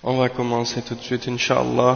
On va commencer tout de suite, Inch'Allah.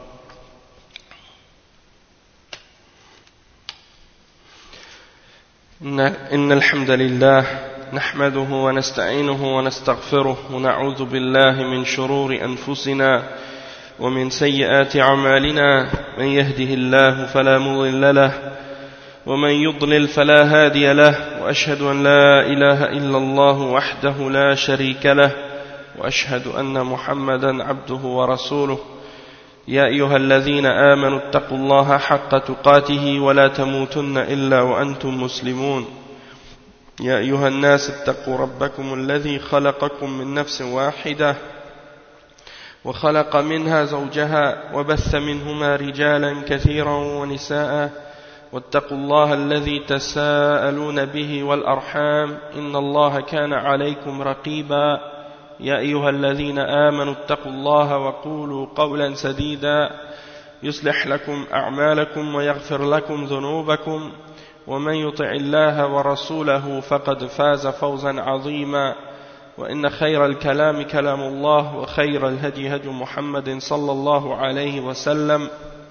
إن الحمد لله نحمده ونستعينه ونستغفره ونعوذ بالله من شرور أنفسنا ومن سيئات أعمالنا من يهده الله فلا مضل له ومن يضلل فلا هادي له وأشهد أن لا إله إلا الله وحده لا شريك له وأشهد أن محمدا عبده ورسوله يا أيها الذين آمنوا اتقوا الله حق تقاته ولا تموتن إلا وأنتم مسلمون يا أيها الناس اتقوا ربكم الذي خلقكم من نفس واحدة وخلق منها زوجها وبث منهما رجالا كثيرا ونساء واتقوا الله الذي تساءلون به والأرحام إن الله كان عليكم رقيبا يا أيها الذين آمنوا اتقوا الله وقولوا قولا سديدا يصلح لكم أعمالكم ويغفر لكم ذنوبكم ومن يطع الله ورسوله فقد فاز فوزا عظيما وإن خير الكلام كلام الله وخير الهدي هدي محمد صلى الله عليه وسلم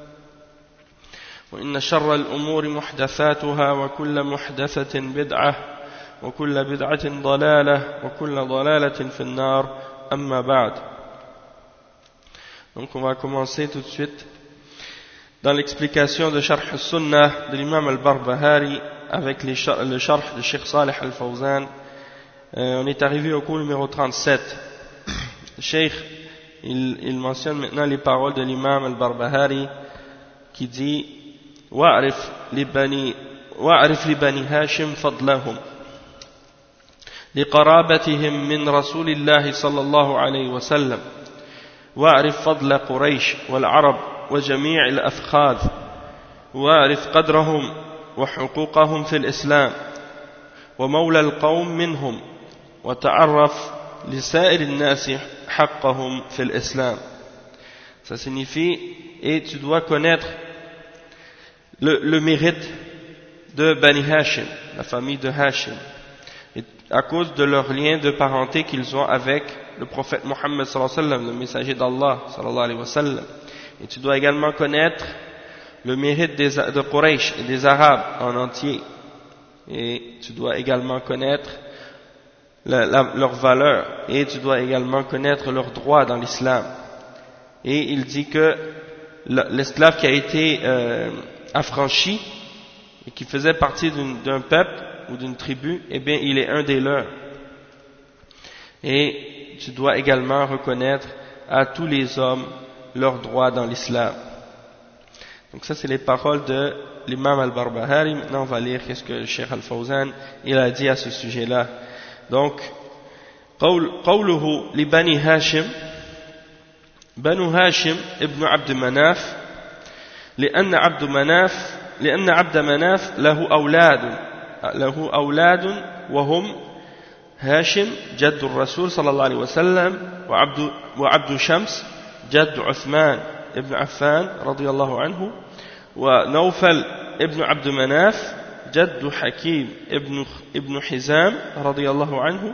وإن شر الأمور محدثاتها وكل محدثة بدعة وكل بدعة ضلالة وكل ضلالة في النار أما بعد. Donc on va commencer tout de suite dans l'explication de Sharh al-Sunnah de l'imam al-Barbahari avec le Sharh de Sheikh Salih al-Fawzan. On est arrivé au cours numéro 37. Le Sheikh il mentionne maintenant les paroles de l'imam al-Barbahari qui dit وَأَعْرِفْ لِبَنِي هاشم فضلهم لقرابتهم من رسول الله صلى الله عليه وسلم واعرف فضل قريش والعرب وجميع الأفخاذ واعرف قدرهم وحقوقهم في الإسلام ومولى القوم منهم وتعرف لسائر الناس حقهم في الإسلام. Ça signifie et tu dois connaître le mérite de Bani Hashim, la famille de Hashim, à cause de leur lien de parenté qu'ils ont avec le prophète Mohammed sallallahu alayhi wa sallam, le messager d'Allah sallallahu alayhi wa sallam. Et tu dois également connaître le mérite de Quraysh et des Arabes en entier. Et tu dois également connaître leur valeur. Et tu dois également connaître leurs droits dans l'islam. Et il dit que l'esclave qui a été affranchi et qui faisait partie d'un peuple ou d'une tribu, eh bien il est un des leurs. Et tu dois également reconnaître à tous les hommes leurs droits dans l'islam. Donc ça c'est les paroles de l'imam al-Barbahari. Maintenant on va lire qu'est-ce que le Cheikh al-Fawzan il a dit à ce sujet-là. Donc قوله لبني هاشم بنو هاشم ابن عبد مناف لأن عبد مناف له أولاد وهم هاشم جد الرسول صلى الله عليه وسلم وعبد شمس جد عثمان ابن عفان رضي الله عنه ونوفل ابن عبد مناف جد حكيم ابن حزام رضي الله عنه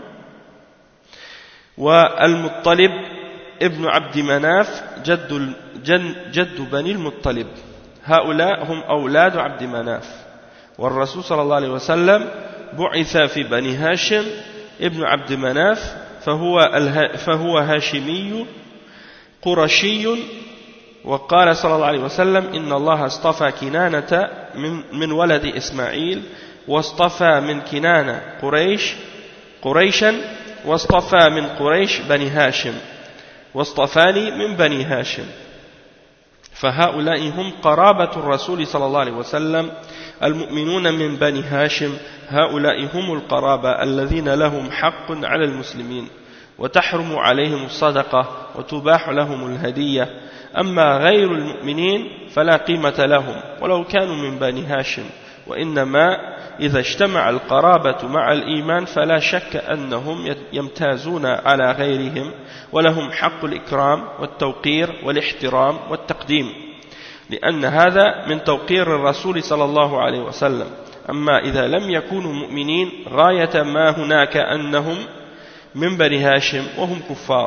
والمطلب ابن عبد مناف جد بني المطلب. هؤلاء هم أولاد عبد مناف. والرسول صلى الله عليه وسلم بعث في بني هاشم ابن عبد مناف فهو هاشمي قرشي. وقال صلى الله عليه وسلم إن الله اصطفى كنانة من ولد إسماعيل واصطفى من كنانة قريشا واصطفى من قريش بني هاشم واصطفاني من بني هاشم. فهؤلاء هم قرابة الرسول صلى الله عليه وسلم المؤمنون من بني هاشم. هؤلاء هم القرابة الذين لهم حق على المسلمين وتحرم عليهم الصدقة وتباح لهم الهدية. أما غير المؤمنين فلا قيمة لهم ولو كانوا من بني هاشم. وإنما إذا اجتمع القرابة مع الإيمان فلا شك أنهم يمتازون على غيرهم ولهم حق الإكرام والتوقير والاحترام والتقديم لأن هذا من توقير الرسول صلى الله عليه وسلم. أما إذا لم يكونوا مؤمنين غاية ما هناك أنهم من بني هاشم وهم كفار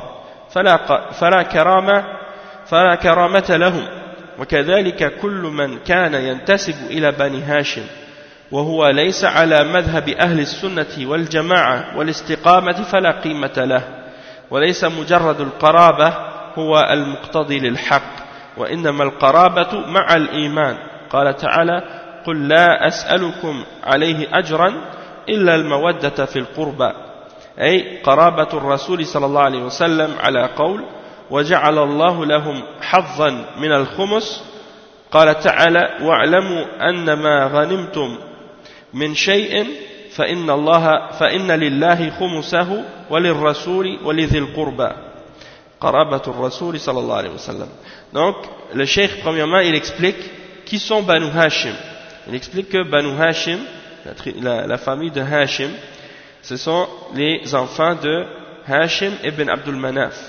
فلا كرامة لهم وكذلك كل من كان ينتسب إلى بني هاشم وهو ليس على مذهب أهل السنة والجماعة والاستقامة فلا قيمة له وليس مجرد القرابة هو المقتضي للحق وإنما القرابة مع الإيمان قال تعالى قل لا أسألكم عليه أجرا إلا المودة في القربى أي قرابة الرسول صلى الله عليه وسلم على قول وجعل الله لهم حظا من الخمس قال تعالى واعلموا أن ما غنمتم من شيء فإن لله خمسه وللرسول ولذي القربى قرابة الرسول صلى الله عليه وسلم. Donc le cheikh premièrement il explique qui sont Banu Hashim. Il explique que Banu Hashim, la famille de Hashim, ce sont les enfants de Hashim ibn Abdul Manaf.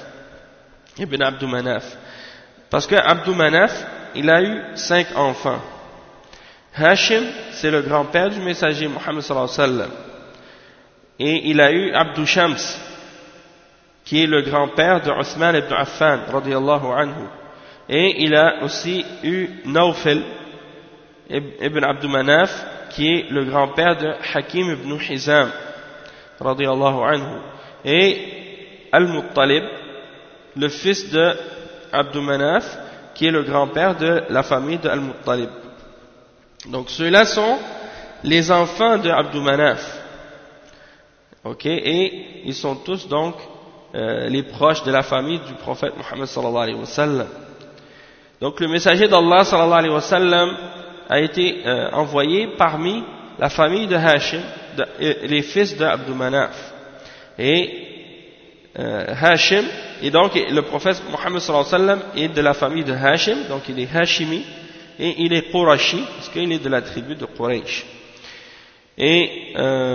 Parce que Abdul Manaf, il a eu 5 enfants. Hashim, c'est le grand-père du messager Mohammed sallallahu alayhi wa sallam. Et il a eu Abdou Shams, qui est le grand-père de Othman ibn Affan, radiyallahu anhu. Et il a aussi eu Nawfal ibn Abdul Manaf, qui est le grand-père de Hakim ibn Hizam, radiyallahu anhu. Et Al-Muttalib, le fils de Abdul Manaf, qui est le grand-père de la famille de Al-Muttalib. Donc ceux-là sont les enfants de Abdul Manaf. Ok, et ils sont tous donc les proches de la famille du prophète Mohammed sallallahu alayhi wa sallam. Donc le messager d'Allah sallallahu alayhi wa sallam a été envoyé parmi la famille de Hashim, les fils de Abdul Manaf. Et Hashim, et donc le prophète Mohammed sallallahu alayhi wa sallam est de la famille de Hashim, donc il est Hashimi, et il est Qurashi, parce qu'il est de la tribu de Quraysh. Et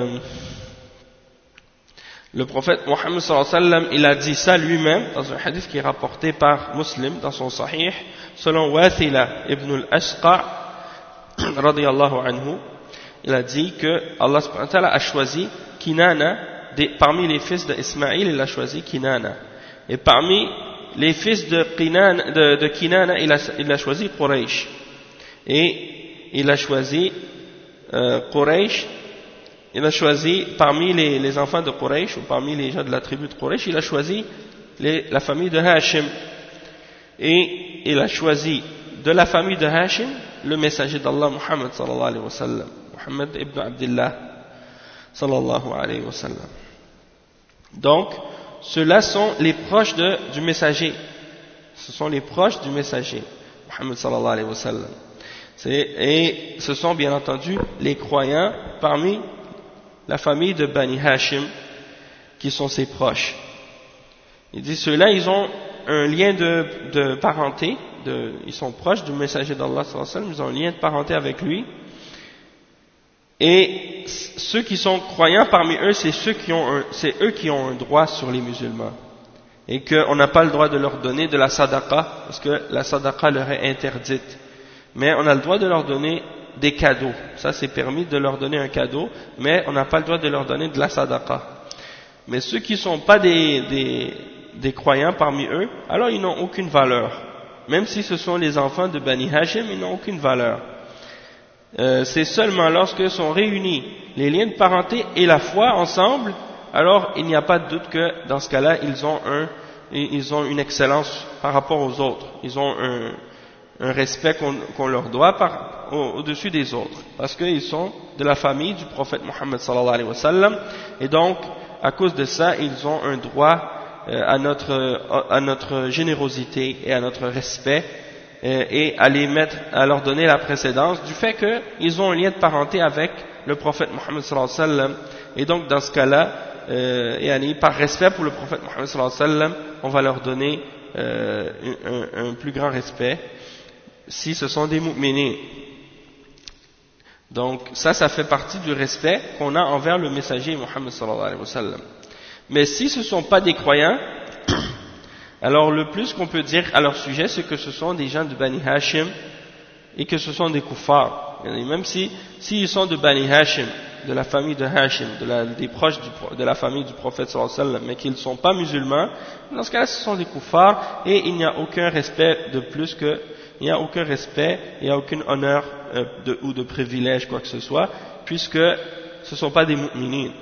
le prophète Mohammed sallallahu alayhi wa sallam, il a dit ça lui-même dans un hadith qui est rapporté par Muslim dans son Sahih, selon Wathila ibn al-Ashqa, radiyallahu anhu. Il a dit que Allah subhanahu wa ta'ala a choisi Kinana, parmi les fils d'Ismaïl, il a choisi Kinana. Et parmi les fils de Kinana, il a choisi Quraysh. Et il a choisi Quraysh. Il a choisi parmi les enfants de Quraysh, ou parmi les gens de la tribu de Quraysh, il a choisi la famille de Hashim. Et il a choisi de la famille de Hashim le messager d'Allah Muhammad sallallahu alayhi wa sallam, Muhammad ibn Abdullah sallallahu alayhi wa sallam. Donc, ceux-là sont les proches du messager. Ce sont les proches du messager, Muhammad sallallahu alayhi wa sallam. Et ce sont bien entendu les croyants parmi la famille de Bani Hashim qui sont ses proches. Il dit ceux-là, ils ont un lien de parenté, ils sont proches du messager d'Allah sallallahu alayhi wa sallam, ils ont un lien de parenté avec lui. Et ceux qui sont croyants parmi eux, c'est eux qui ont un droit sur les musulmans. Et qu'on n'a pas le droit de leur donner de la sadaqa, parce que la sadaqa leur est interdite. Mais on a le droit de leur donner des cadeaux. Ça, c'est permis de leur donner un cadeau, mais on n'a pas le droit de leur donner de la sadaqa. Mais ceux qui ne sont pas des croyants parmi eux, alors ils n'ont aucune valeur. Même si ce sont les enfants de Bani Hashim, ils n'ont aucune valeur. C'est seulement lorsque sont réunis les liens de parenté et la foi ensemble, alors il n'y a pas de doute que dans ce cas-là, ils ont une excellence par rapport aux autres. Ils ont un respect qu'on leur doit au-dessus des autres, parce qu'ils sont de la famille du prophète Mohammed sallallahu alayhi wa sallam, et donc à cause de ça, ils ont un droit à notre générosité et à notre respect, et à leur donner la précédence du fait qu'ils ont un lien de parenté avec le prophète Mohammed sallallahu alayhi wa sallam. Et donc dans ce cas-là, par respect pour le prophète Mohammed sallallahu alayhi wa sallam, on va leur donner un plus grand respect si ce sont des mu'minins. Donc ça fait partie du respect qu'on a envers le messager Mohammed sallallahu alayhi wa sallam. Mais si ce ne sont pas des croyants, alors le plus qu'on peut dire à leur sujet, c'est que ce sont des gens de Bani Hashim et que ce sont des kuffars. Et même s'ils sont de Bani Hashim de la famille de Hashim, des proches de la famille du prophète sallallahu alayhi wa sallam, mais qui ne sont pas musulmans, dans ce cas-là, ce sont des kuffars, et il n'y a aucun respect il n'y a aucun respect, il n'y a aucun honneur ou de privilège, quoi que ce soit, puisque ce ne sont pas des mu'minines.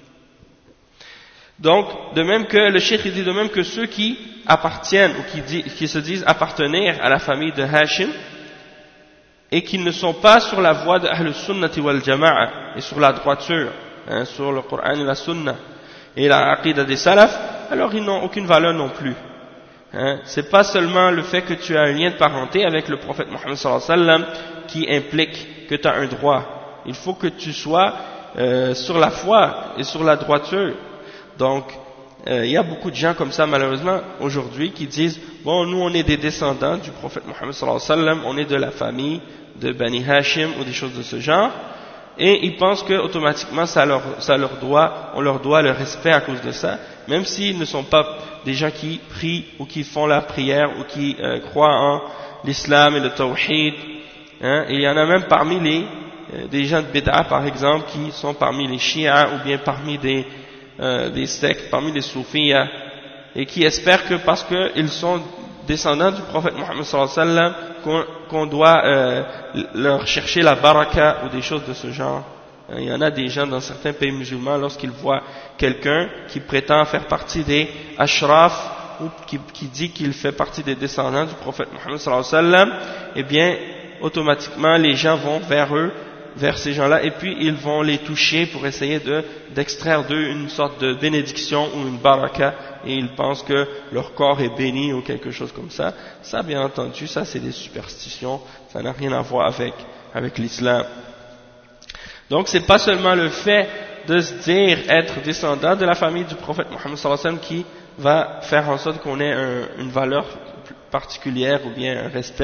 Donc, de même que le cheikh dit de même que ceux qui appartiennent ou qui se disent appartenir à la famille de Hashim et qui ne sont pas sur la voie de Ahl Sunnati wal Jama'a et sur la droiture, sur le Coran et la Sunna et la Aqidah des Salaf, alors ils n'ont aucune valeur non plus. C'est pas seulement le fait que tu as un lien de parenté avec le prophète Mohammed sallallahu alayhi wa sallam qui implique que tu as un droit. Il faut que tu sois sur la foi et sur la droiture. Donc, il y a beaucoup de gens comme ça, malheureusement, aujourd'hui, qui disent, bon, nous, on est des descendants du prophète Mohammed sallallahu alayhi wa sallam, on est de la famille de Bani Hashim ou des choses de ce genre, et ils pensent que automatiquement, on leur doit le respect à cause de ça, même s'ils ne sont pas des gens qui prient ou qui font la prière ou qui croient en l'islam et le tawhid. Et il y en a même parmi des gens de bid'a, par exemple, qui sont parmi les chiites ou bien parmi des sectes, parmi les soufis, et qui espèrent que parce qu'ils sont descendants du prophète Mohammed sallallahu alayhi wa sallam qu'on doit leur chercher la baraka ou des choses de ce genre. Il y en a des gens dans certains pays musulmans, lorsqu'ils voient quelqu'un qui prétend faire partie des ashraf ou qui dit qu'il fait partie des descendants du prophète Mohammed sallallahu alayhi wa sallam, eh bien automatiquement les gens vont vers ces gens-là, et puis ils vont les toucher pour essayer d'extraire d'eux une sorte de bénédiction ou une baraka, et ils pensent que leur corps est béni ou quelque chose comme ça. Ça, bien entendu, ça c'est des superstitions, ça n'a rien à voir avec l'islam. Donc c'est pas seulement le fait de se dire être descendant de la famille du prophète Mohammed sallallahu alayhi wa sallam qui va faire en sorte qu'on ait une valeur particulière ou bien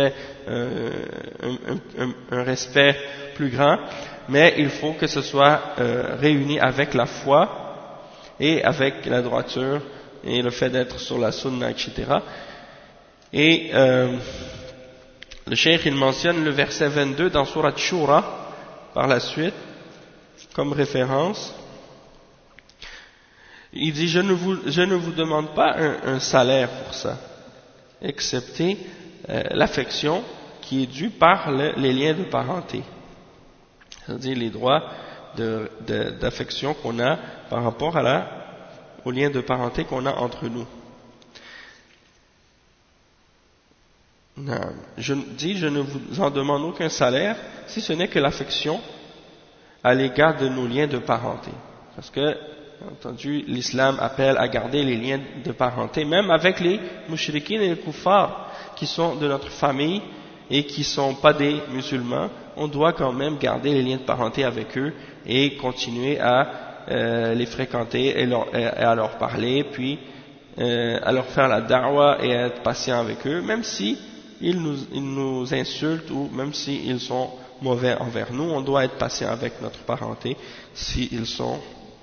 un respect plus grand, mais il faut que ce soit réuni avec la foi et avec la droiture et le fait d'être sur la sunna, etc. Et le cheikh il mentionne le verset 22 dans Surat Shura par la suite comme référence. Il dit je ne vous demande pas un salaire pour ça, excepté l'affection qui est due par les liens de parenté, c'est-à-dire les droits d'affection qu'on a par rapport aux liens de parenté qu'on a entre nous. Non. Je ne vous en demande aucun salaire, si ce n'est que l'affection à l'égard de nos liens de parenté. Parce que, bien entendu, l'islam appelle à garder les liens de parenté, même avec les mushrikines et les kuffars, qui sont de notre famille et qui ne sont pas des musulmans. On doit quand même garder les liens de parenté avec eux et continuer à les fréquenter et à leur parler, puis à leur faire la da'wa et à être patient avec eux, même si ils nous insultent ou même s'ils sont mauvais envers nous, on doit être patient avec notre parenté s'ils sont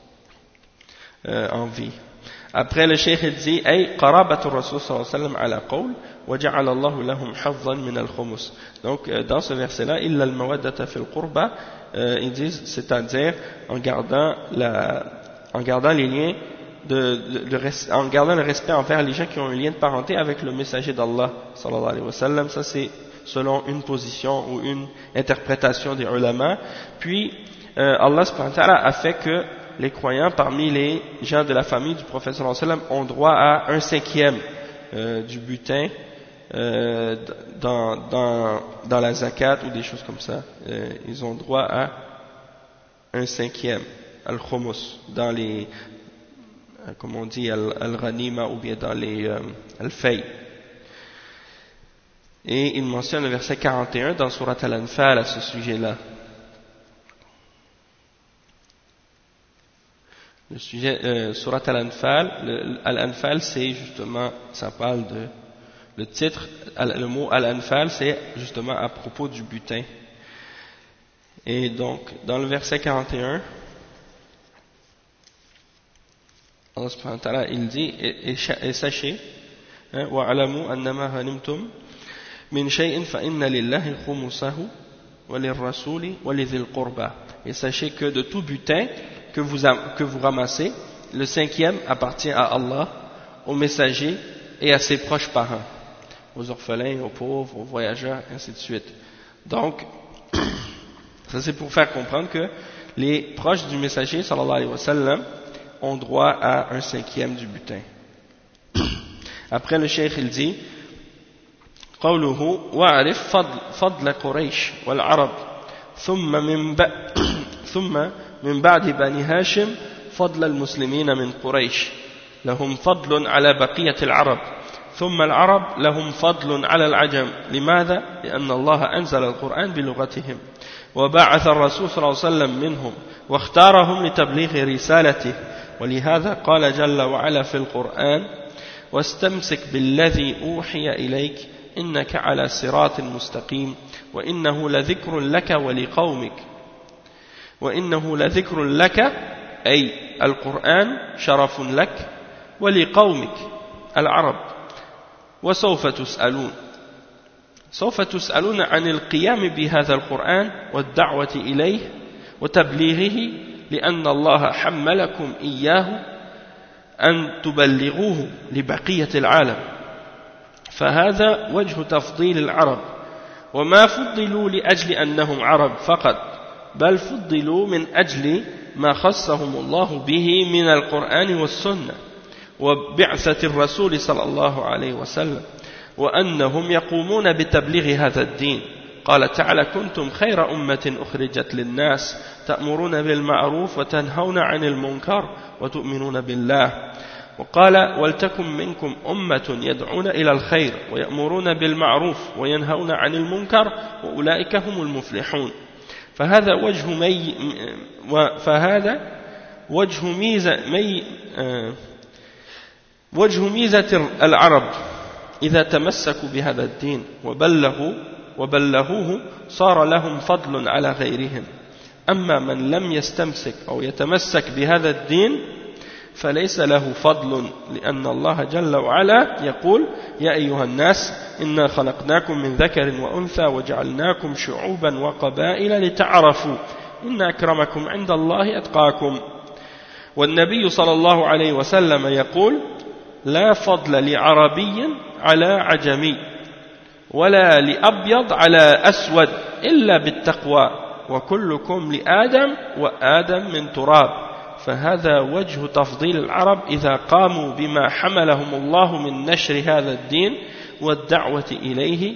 en vie. Après le cheikh dit ay qarabatu rasul sallallahu alayhi wa sallam ala qawl wa ja'ala Allah lahum hazzan min al-khumus. Donc dans ce verset là illa al-mawaddata fi al-qurba, ils disent, c'est-à-dire en gardant les liens en gardant le respect envers les gens qui ont un lien de parenté avec le messager d'Allah sallallahu alayhi wa sallam. Ça c'est selon une position ou une interprétation des ulama. Puis Allah subhanahu wa ta'ala a fait que les croyants parmi les gens de la famille du prophète sallallahu alayhi wa sallam ont droit à 1/5 du butin dans la zakat ou des choses comme ça. Ils ont droit à 1/5 al-khumus dans les, comme on dit, al-ghanima ou bien dans les al-fay. Et il mentionne le verset 41 dans Surat Al-Anfal à ce sujet-là. Le sujet, Surat Al-Anfal, Al-Anfal c'est justement, ça parle le titre, le mot Al-Anfal c'est justement à propos du butin. Et donc, dans le verset 41, Allah subhanahu wa ta'ala, il dit, et sachez, وَعَلَمُوا أَنَّمَا غَنِمْتُمْ من شيء فإن لله خمسه وللرسول ولذي القربى Et sachez que de tout butin que vous ramassez, le 5e appartient à Allah, aux messagers et à ses proches parents, aux orphelins, aux pauvres, aux voyageurs, et ainsi de suite. Donc, ça c'est pour faire comprendre que les proches du messager, sallallahu alayhi wa sallam, ont droit à un 5e du butin. Après le cheikh il dit قوله واعرف فضل قريش والعرب ثم من بعد بني هاشم فضل المسلمين من قريش لهم فضل على بقية العرب ثم العرب لهم فضل على العجم لماذا؟ لأن الله أنزل القرآن بلغتهم وبعث الرسول صلى الله عليه وسلم منهم واختارهم لتبليغ رسالته ولهذا قال جل وعلا في القرآن واستمسك بالذي أوحي إليك إنك على صراط مستقيم وإنه لذكر لك ولقومك وإنه لذكر لك أي القرآن شرف لك ولقومك العرب وسوف تسألون عن القيام بهذا القرآن والدعوة إليه وتبليغه لأن الله حملكم إياه أن تبلغوه لبقية العالم فهذا وجه تفضيل العرب وما فضلوا لأجل أنهم عرب فقط بل فضلوا من أجل ما خصهم الله به من القرآن والسنة وبعثة الرسول صلى الله عليه وسلم وأنهم يقومون بتبليغ هذا الدين قال تعالى كنتم خير أمة أخرجت للناس تأمرون بالمعروف وتنهون عن المنكر وتؤمنون بالله وقال ولتكن منكم أمة يدعون إلى الخير ويأمرون بالمعروف وينهون عن المنكر وأولئك هم المفلحون فهذا وجه ميزة العرب إذا تمسكوا بهذا الدين وبلغوه صار لهم فضل على غيرهم أما من لم يستمسك أو يتمسك بهذا الدين فليس له فضل لأن الله جل وعلا يقول يا أيها الناس إنا خلقناكم من ذكر وأنثى وجعلناكم شعوبا وقبائل لتعرفوا إن أكرمكم عند الله أتقاكم والنبي صلى الله عليه وسلم يقول لا فضل لعربي على عجمي ولا لأبيض على أسود إلا بالتقوى وكلكم لآدم وآدم من تراب فهذا وجه تفضيل العرب إذا قاموا بما حملهم الله من نشر هذا الدين والدعوة إليه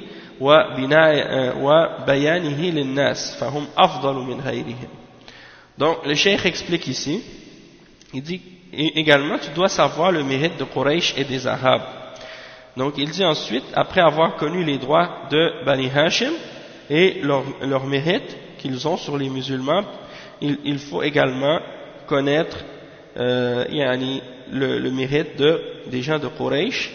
وبيانه للناس فهم أفضل من غيرهم. Donc le cheikh explique ici, il dit également tu dois savoir le mérite de Quraysh et des Arabes. Donc il dit ensuite, après avoir connu les droits de Bani Hashim et leur mérite qu'ils ont sur les musulmans, il faut également connaître le mérite des gens de Quraysh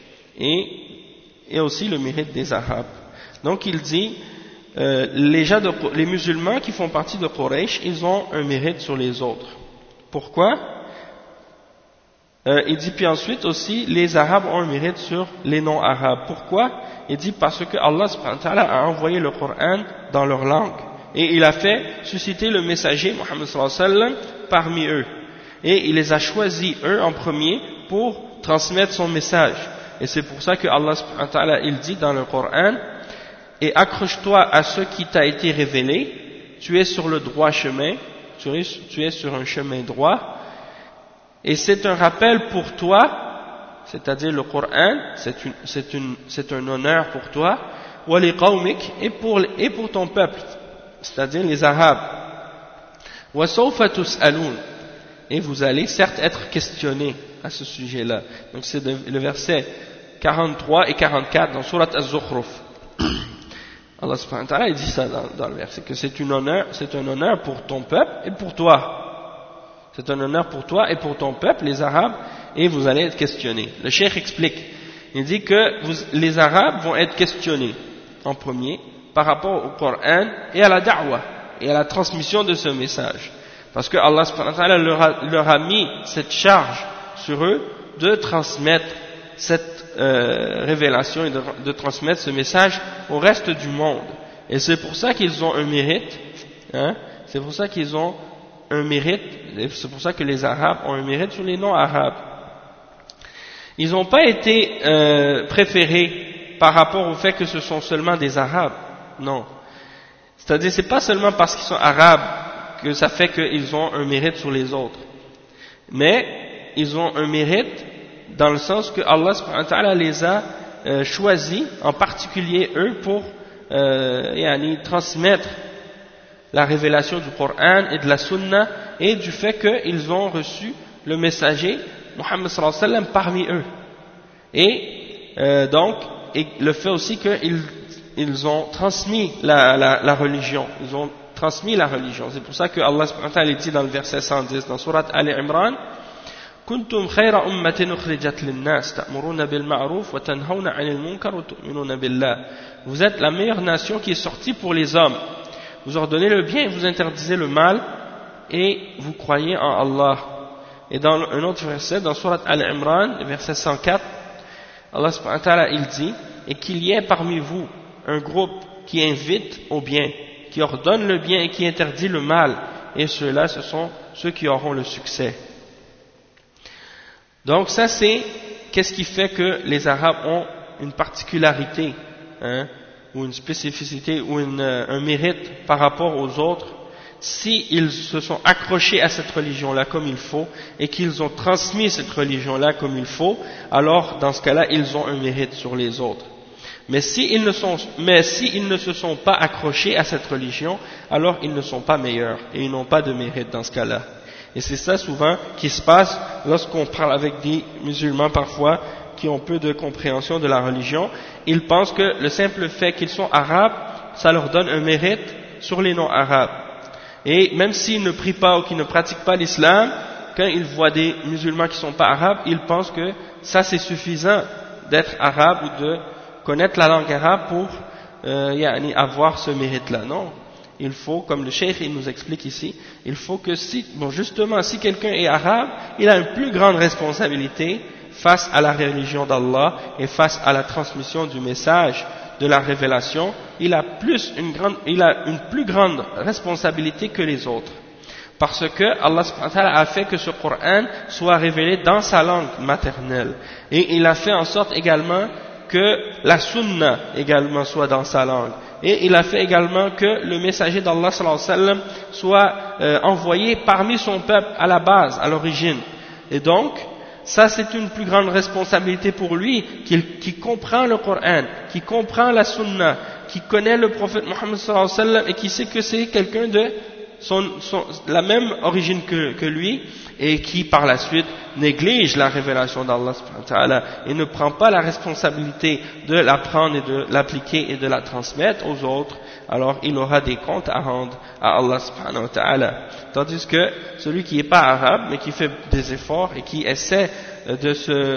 et aussi le mérite des Arabes. Donc il dit les musulmans qui font partie de Quraysh, ils ont un mérite sur les autres. Pourquoi? Il dit puis ensuite aussi les Arabes ont un mérite sur les non-Arabes. Pourquoi? Il dit parce que Allah subhanahu wa ta'ala a envoyé le Coran dans leur langue et il a fait susciter le messager Muhammad sallallahu alayhi wa sallam parmi eux et il les a choisis eux en premier pour transmettre son message et c'est pour ça que Allah subhanahu wa ta'ala il dit dans le Coran et accroche-toi à ce qui t'a été révélé, tu es sur le droit chemin, tu es sur un chemin droit. Et c'est un rappel pour toi, c'est-à-dire le Coran, c'est un honneur pour toi, wa li qawmik, et pour ton peuple, c'est-à-dire les Arabes. Wa sawfa tus'aloun, et vous allez certes être questionnés à ce sujet-là. Donc c'est le verset 43 et 44 dans Surat Az-Zukhruf. Allah subhanahu wa ta'ala il dit ça dans le verset, que c'est un honneur pour ton peuple et pour toi. C'est un honneur pour toi et pour ton peuple, les Arabes, et vous allez être questionnés. Le cheikh explique, il dit que les Arabes vont être questionnés en premier par rapport au Coran et à la da'wah et à la transmission de ce message. Parce que Allah subhanahu wa ta'ala leur a mis cette charge sur eux de transmettre cette révélation et de transmettre ce message au reste du monde. Et c'est pour ça qu'ils ont un mérite, hein. C'est pour ça qu'ils ont un mérite, c'est pour ça que les Arabes ont un mérite sur les non-Arabes. Ils n'ont pas été préférés par rapport au fait que ce sont seulement des Arabes, non. C'est-à-dire, c'est pas seulement parce qu'ils sont Arabes que ça fait qu'ils ont un mérite sur les autres, mais ils ont un mérite dans le sens que Allah subhanahu wa ta'ala les a choisis, en particulier eux, pour transmettre la révélation du Coran et de la Sunna et du fait qu'ils ont reçu le messager Muhammad sallallahu alayhi wa sallam parmi eux. Et donc, et le fait aussi qu'ils ont transmis la religion. Ils ont transmis la religion. C'est pour ça que Allah subhanahu wa ta'ala dit dans le verset 110 dans sourate Ali Imran: كنتم خير أمة أخرجت للناس تأمرون بالمعروف وتنهون عن المنكر وتؤمنون بالله. Vous êtes la meilleure nation qui est sortie pour les hommes. Vous ordonnez le bien et vous interdisez le mal et vous croyez en Allah. Et dans un autre verset, dans sourate Al-Imran, verset 104, Allah subhanahu wa ta'ala il dit: et qu'il y ait parmi vous un groupe qui invite au bien, qui ordonne le bien et qui interdit le mal, et ceux-là ce sont ceux qui auront le succès. Donc ça c'est qu'est-ce qui fait que les Arabes ont une particularité, ou une spécificité ou un mérite par rapport aux autres, s'ils se sont accrochés à cette religion-là comme il faut et qu'ils ont transmis cette religion-là comme il faut, alors dans ce cas-là ils ont un mérite sur les autres. Mais s'ils ne se sont pas accrochés à cette religion, alors ils ne sont pas meilleurs et ils n'ont pas de mérite dans ce cas-là. Et c'est ça souvent qui se passe lorsqu'on parle avec des musulmans parfois qui ont peu de compréhension de la religion. Ils pensent que le simple fait qu'ils sont arabes, ça leur donne un mérite sur les non-arabes. Et même s'ils ne prient pas ou qu'ils ne pratiquent pas l'islam, quand ils voient des musulmans qui ne sont pas arabes, ils pensent que ça c'est suffisant d'être arabe ou de connaître la langue arabe pour avoir ce mérite-là. Non. Il faut, comme le cheikh il nous explique ici, il faut que justement si quelqu'un est arabe, il a une plus grande responsabilité face à la religion d'Allah et face à la transmission du message de la révélation. Il a une plus grande responsabilité que les autres, parce que Allah subhanahu wa ta'ala a fait que ce Coran soit révélé dans sa langue maternelle, et il a fait en sorte également que la sunna également soit dans sa langue, et il a fait également que le messager d'Allah sallallahu alayhi wa sallam soit envoyé parmi son peuple à la base, à l'origine. Et donc ça c'est une plus grande responsabilité pour lui, qui comprend le Coran, qui comprend la sunna, qui connaît le prophète Muhammad sallallahu alayhi wa sallam et qui sait que c'est quelqu'un de la même origine que lui, et qui par la suite néglige la révélation d'Allah subhanahu wa ta'ala et ne prend pas la responsabilité de l'apprendre et de l'appliquer et de la transmettre aux autres, alors il aura des comptes à rendre à Allah subhanahu wa ta'ala. Tandis que celui qui n'est pas arabe mais qui fait des efforts et qui essaie de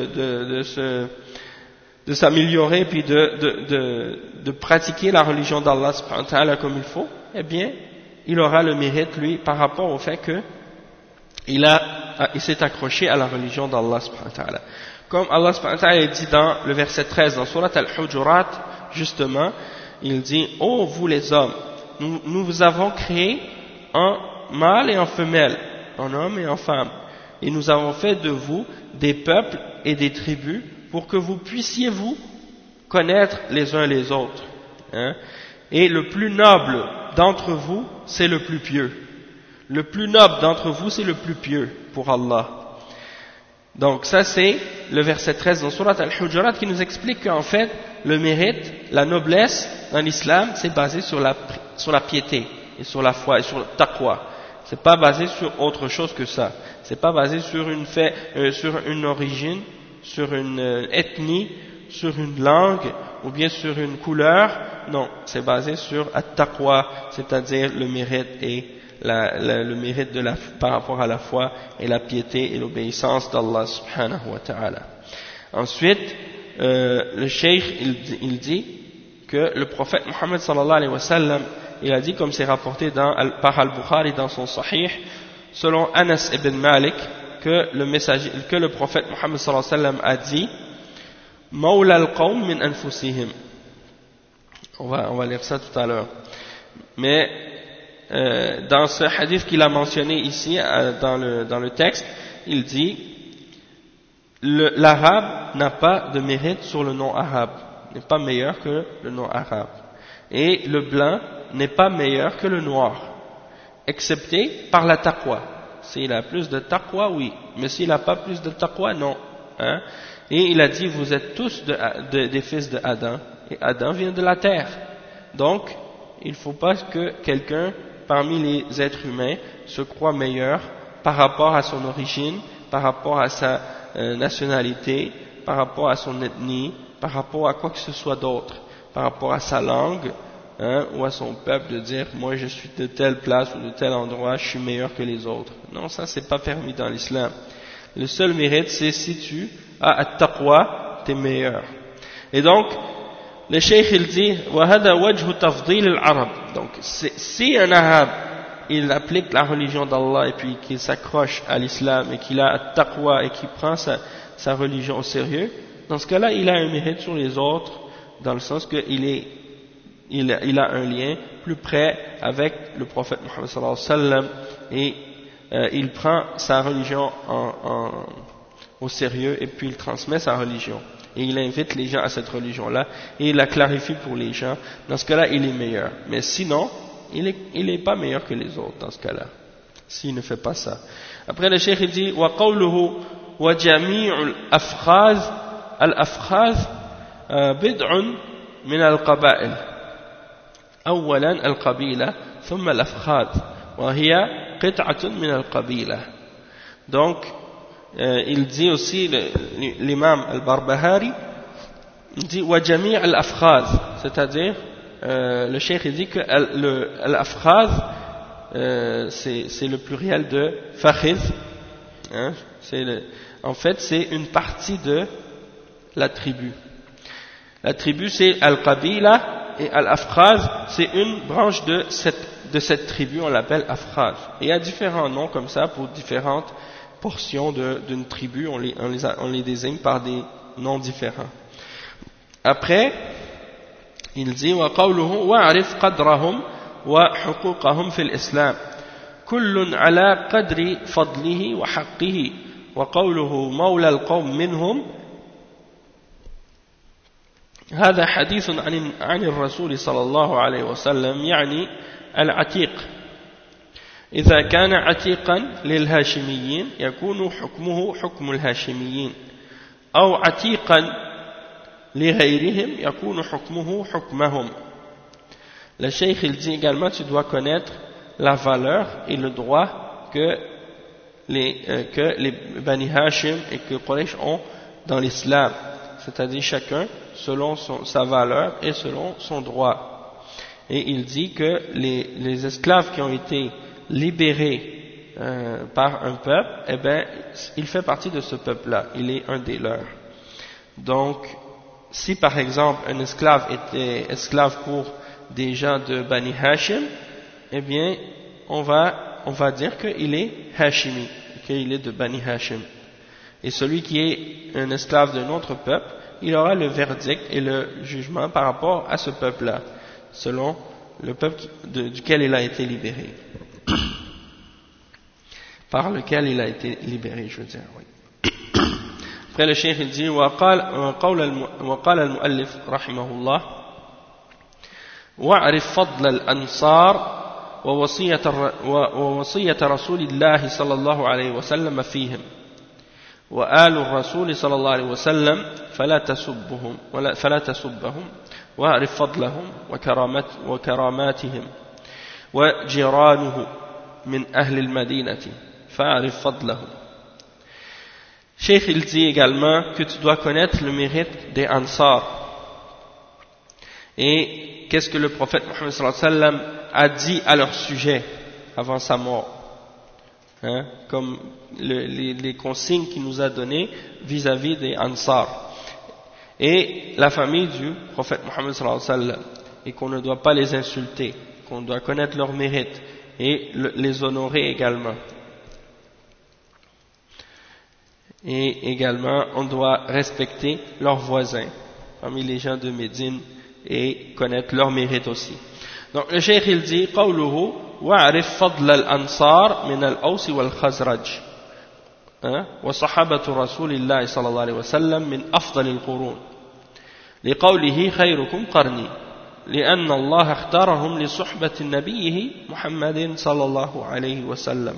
s'améliorer puis de pratiquer la religion d'Allah subhanahu wa ta'ala comme il faut, eh bien il aura le mérite lui par rapport au fait que il s'est accroché à la religion d'Allah subhanahu wa ta'ala. Comme Allah subhanahu wa ta'ala dit dans le verset 13 dans Surat Al-Hujurat, justement, il dit: ô vous les hommes, nous vous avons créé en mâle et en femelle, en homme et en femme, et nous avons fait de vous des peuples et des tribus pour que vous puissiez vous connaître les uns les autres. Et le plus noble d'entre vous, c'est le plus pieux. Le plus noble d'entre vous, c'est le plus pieux pour Allah. Donc ça c'est le verset 13 dans Surat Al-Hujurat qui nous explique qu'en fait le mérite, la noblesse dans l'islam, c'est basé sur la piété et sur la foi et sur le taqwa. C'est pas basé sur autre chose que ça. C'est pas basé sur sur une origine, sur une ethnie, sur une langue ou bien sur une couleur. Non, c'est basé sur at-taqwa, c'est-à-dire le mérite et le mérite par rapport à la foi et la piété et l'obéissance d'Allah subhanahu wa ta'ala. Ensuite, le cheikh il dit que le prophète Muhammad sallallahu alayhi wa sallam, il a dit, comme c'est rapporté par Al-Bukhari dans son Sahih, selon Anas ibn Malik, que le prophète Muhammad sallallahu alayhi wa sallam a dit: Mawla al-qawm min anfusihim. On va lire ça tout à l'heure. Mais dans ce hadith qu'il a mentionné ici, dans le texte, il dit l'arabe n'a pas de mérite sur le non arabe, n'est pas meilleur que le non arabe. Et le blanc n'est pas meilleur que le noir, excepté par la taqwa. S'il a plus de taqwa, oui, mais s'il n'a pas plus de taqwa, non. Hein? Et il a dit, vous êtes tous des fils de Adam, et Adam vient de la terre. Donc, il ne faut pas que quelqu'un parmi les êtres humains se croit meilleur par rapport à son origine, par rapport à sa nationalité, par rapport à son ethnie, par rapport à quoi que ce soit d'autre, par rapport à sa langue, hein, ou à son peuple, de dire moi je suis de telle place ou de tel endroit, je suis meilleur que les autres. Non, ça c'est pas permis dans l'islam. Le seul mérite, c'est si tu as at-taqwa, t'es meilleur. Et donc, le cheikh il dit وَهَذَا وَجْهُ تَفْضِيلِ الْعَرَبِ. Donc, si un arabe il applique la religion d'Allah et puis qu'il s'accroche à l'islam et qu'il a at-taqwa et qu'il prend sa religion au sérieux, dans ce cas-là, il a un mérite sur les autres, dans le sens qu'il a un lien plus près avec le prophète Muhammad sallallahu alayhi wa sallam, et il prend sa religion au sérieux et puis il transmet sa religion. Et il invite les gens à cette religion-là et il la clarifie pour les gens. Dans ce cas-là, il est meilleur. Mais sinon, il n'est pas meilleur que les autres dans ce cas-là, s'il ne fait pas ça. Après, le cheikh il dit وَقَوْلُهُ وَجَمِيعُ الْأَفْخَاذ بِدْعٌ من القبائل أولا القبيلة ثم الأفخاذ وهي قطعة من القبيلة. Donc il dit aussi, l'imam al-Barbahari, il dit وَجَمِيعَ الْأَفْخَاذ, c'est-à-dire le cheikh il dit que l'afkhaz c'est le pluriel de fakhiz, hein, en fait c'est une partie de la tribu. La tribu c'est al-qabila et al-afkhaz c'est une branche de cette tribu, on l'appelle afkhaz. Et il y a différents noms comme ça pour différentes portions d'une tribu, on les désigne par des noms différents. Après il dit وقوله وَاعْرِفْ قَدْرَهُمْ وَحُقُوقَهُمْ فِي الإسلام كُلٌّ عَلَى قَدْرِ فضله وحقه وقوله مولى القوم منهم هذا حديث عن الرسول صلى الله عليه وسلم يعني العتيق إذا كان عتيقا للهاشميين يكون حكمه حكم الهاشميين أو عتيقا لغيرهم يكون حكمه حكمهم. Le cheikh il dit également, tu dois connaître la valeur et le droit que les Bani Hashim et que Quraysh ont dans l'islam, c'est-à-dire chacun selon sa valeur et selon son droit. Et il dit que les esclaves qui ont été libérés par un peuple, eh ben, il fait partie de ce peuple-là, il est un des leurs. Donc, si par exemple un esclave était esclave pour des gens de Bani Hashim, eh bien on va dire qu'il est Hashimi, qu'il est de Bani Hashim. Et celui qui est un esclave d'un autre peuple, il aura le verdict et le jugement par rapport à ce peuple-là, selon le peuple duquel il a été libéré. Par lequel il a été libéré, je veux dire, oui. Après le cheikh il dit وقال المؤلف رحمه الله واعرف فضل الأنصار ووصية رسول الله صلى الله عليه وسلم فيهم وآل الرسول صلى الله عليه وسلم فلا تسبهم واعرف فضلهم وكراماتهم وجيرانه من أهل المدينة فاعرف فضلهم. Cheikh il dit également que tu dois connaître le mérite des Ansar. Et qu'est-ce que le prophète Muhammad sallallahu alayhi wa sallam a dit à leur sujet avant sa mort, hein, comme les consignes qu'il nous a données vis-à-vis des Ansar. Et la famille du prophète Muhammad sallallahu alayhi wa sallam, et qu'on ne doit pas les insulter, qu'on doit connaître leur mérite et les honorer également. Et également, on doit respecter leurs voisins, parmi les gens de Médine, et connaître leur mérite aussi. Donc, le cheikh il dit, قوله واعرف فضل الأنصار من الأوس والخزرج وصحابة رسول الله صلى الله عليه وسلم من أفضل القرون لقوله خيركم قرني لأن الله اختارهم لصحبة نبيه محمد صلى الله عليه وسلم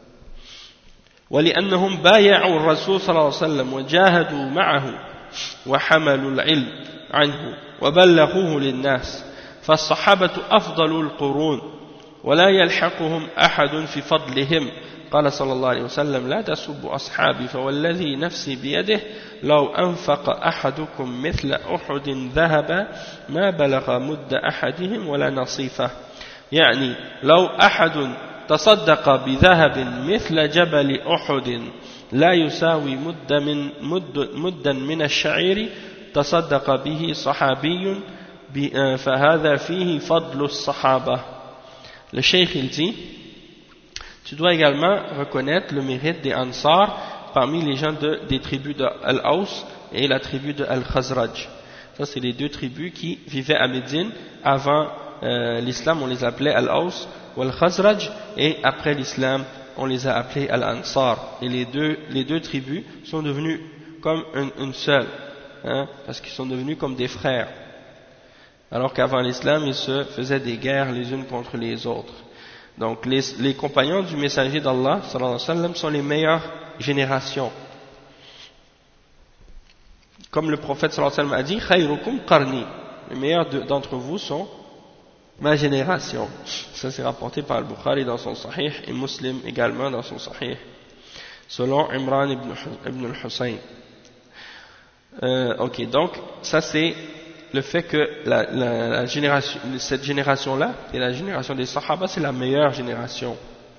ولأنهم بايعوا الرسول صلى الله عليه وسلم وجاهدوا معه وحملوا العلم عنه وبلغوه للناس فالصحابة أفضل القرون ولا يلحقهم أحد في فضلهم قال صلى الله عليه وسلم لا تسبوا أصحابي فوالذي نفسي بيده لو أنفق أحدكم مثل أحد ذهب ما بلغ مد أحدهم ولا نصيفه يعني لو أحد تصدق بذهب مثل جبل أحد لا يساوي مدا من الشعير تصدق به صحابي فهذا فيه فضل الصحابة. Le cheikh il dit, tu dois également reconnaître le mérite des Ansar parmi les gens des tribus de Al-Aws et la tribu de Al-Khazraj. Ça c'est les deux tribus qui vivaient à Médine. Avant l'islam on les appelait Al-Aws ou Al-Khazraj et après l'islam on les a appelés Al-Ansar. Et les deux tribus sont devenues comme une seule, parce qu'ils sont devenus comme des frères. Alors qu'avant l'islam, ils se faisaient des guerres les unes contre les autres. Donc les compagnons du messager d'Allah, sallallahu alayhi wa sallam, sont les meilleures générations. Comme le prophète sallallahu alayhi wa sallam a dit, khayrukum qarni, les meilleurs d'entre vous sont ma génération. Ça c'est rapporté par Al-Bukhari dans son Sahih et Muslim également dans son Sahih, selon Imran ibn al-Husayn. Ok, donc ça c'est le fait que cette génération-là, et la génération des Sahaba, c'est la meilleure génération.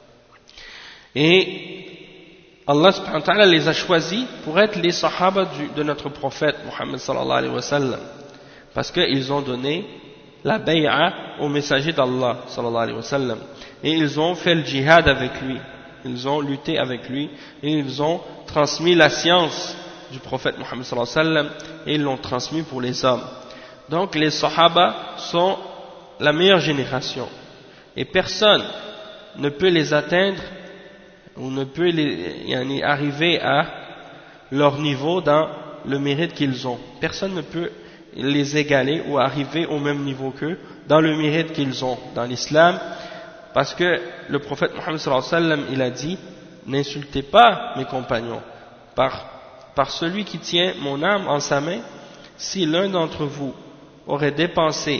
Et Allah subhanahu wa ta'ala les a choisis pour être les Sahaba de notre prophète Muhammad sallallahu alayhi wa sallam, parce qu'ils ont donné la bay'a au messager d'Allah sallallahu alayhi wa sallam, et ils ont fait le djihad avec lui, ils ont lutté avec lui, et ils ont transmis la science du prophète Muhammad sallallahu alayhi wa sallam, et ils l'ont transmis pour les hommes. Donc les Sahaba sont la meilleure génération et personne ne peut les atteindre ou ne peut arriver à leur niveau dans le mérite qu'ils ont. Personne ne peut les égaler ou arriver au même niveau qu'eux dans le mérite qu'ils ont dans l'islam, parce que le prophète Muhammad sallallahu alayhi wa sallam il a dit n'insultez pas mes compagnons, par celui qui tient mon âme en sa main, si l'un d'entre vous aurait dépensé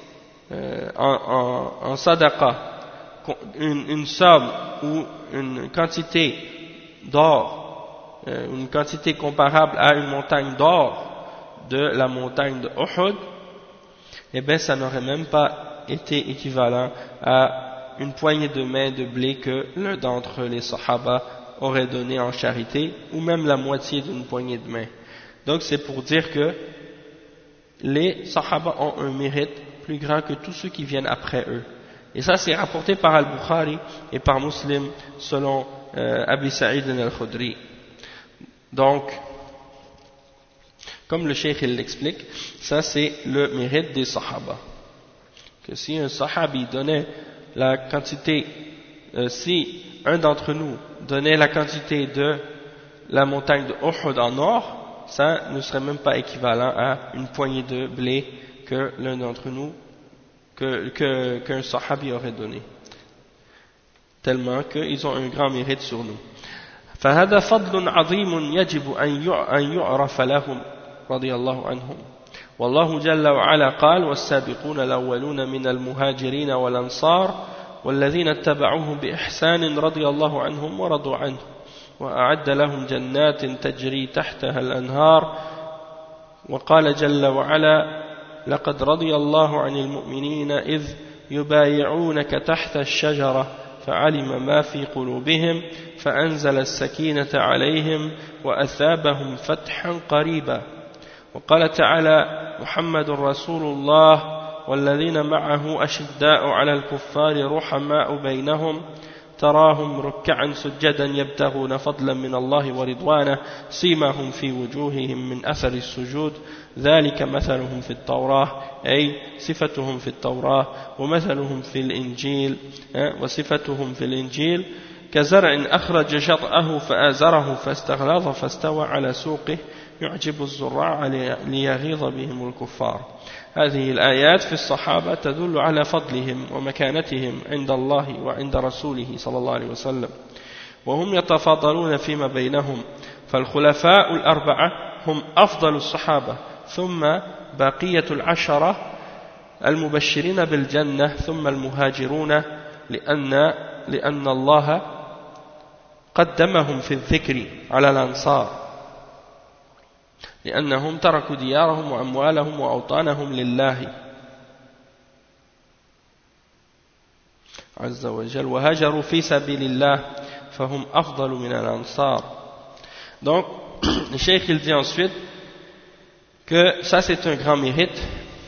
en sadaqa une somme ou une quantité d'or, une quantité comparable à une montagne d'or de la montagne de Uhud, eh bien ça n'aurait même pas été équivalent à une poignée de main de blé que l'un d'entre les Sahaba aurait donné en charité, ou même la moitié d'une poignée de main. Donc c'est pour dire que les Sahaba ont un mérite plus grand que tous ceux qui viennent après eux. Et ça c'est rapporté par Al-Bukhari et par Muslim selon Abi Sa'id al-Khudri. Donc, comme le cheikh l'explique, ça c'est le mérite des Sahaba. Que si un Sahabi donnait la quantité, si un d'entre nous donnait la quantité de la montagne de Uhud en or, ça ne serait même pas équivalent à une poignée de blé que l'un d'entre nous, qu'un sahabi aurait donné. Tellement qu'ils ont un grand mérite sur nous. فهذا فضل عظيم يجب أن يعرف لهم رضي الله عنهم. والله جل وعلا قال والسابقون الأولون من المهاجرين والأنصار والذين اتبعوهم بإحسان رضي الله عنهم ورضوا عنه وأعد لهم جنات تجري تحتها الأنهار وقال جل وعلا لقد رضي الله عن المؤمنين إذ يبايعونك تحت الشجرة فعلم ما في قلوبهم فأنزل السكينة عليهم وأثابهم فتحا قريبا وقال تعالى محمد رسول الله والذين معه أشداء على الكفار رحماء بينهم تراهم ركعا سجدا يبتغون فضلا من الله ورضوانه سيماهم في وجوههم من أثر السجود ذلك مثلهم في التوراة أي صفتهم في التوراة ومثلهم في الإنجيل وصفتهم في الإنجيل كزرع أخرج شطأه فآزره فاستغلظ فاستوى على سوقه يعجب الزراع ليغيظ بهم الكفار. هذه الآيات في الصحابة تدل على فضلهم ومكانتهم عند الله وعند رسوله صلى الله عليه وسلم، وهم يتفاضلون فيما بينهم، فالخلفاء الأربعة هم أفضل الصحابة، ثم بقية العشرة المبشرين بالجنة، ثم المهاجرون لأن الله قدمهم في الذكر على الأنصار لأنهم تركوا ديارهم وأموالهم وأوطانهم لله عز وجل وهاجروا في سبيل الله فهم أفضل من الأنصار. Donc le cheikh il dit ensuite que ça c'est un grand mérite.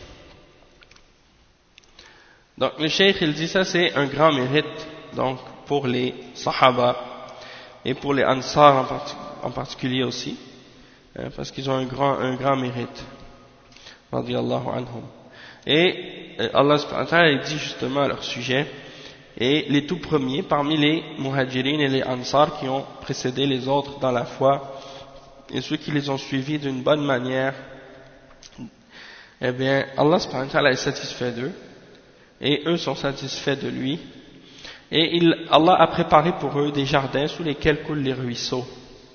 Donc le cheikh il dit ça c'est un grand mérite donc pour les sahaba et pour les ansar en particulier aussi, parce qu'ils ont un grand mérite radiyallahu anhum. Et Allah subhanahu wa ta'ala dit justement à leur sujet, et les tout premiers parmi les muhajirin et les ansar qui ont précédé les autres dans la foi et ceux qui les ont suivis d'une bonne manière, eh bien Allah subhanahu wa ta'ala est satisfait d'eux et eux sont satisfaits de lui, et Allah a préparé pour eux des jardins sous lesquels coulent les ruisseaux.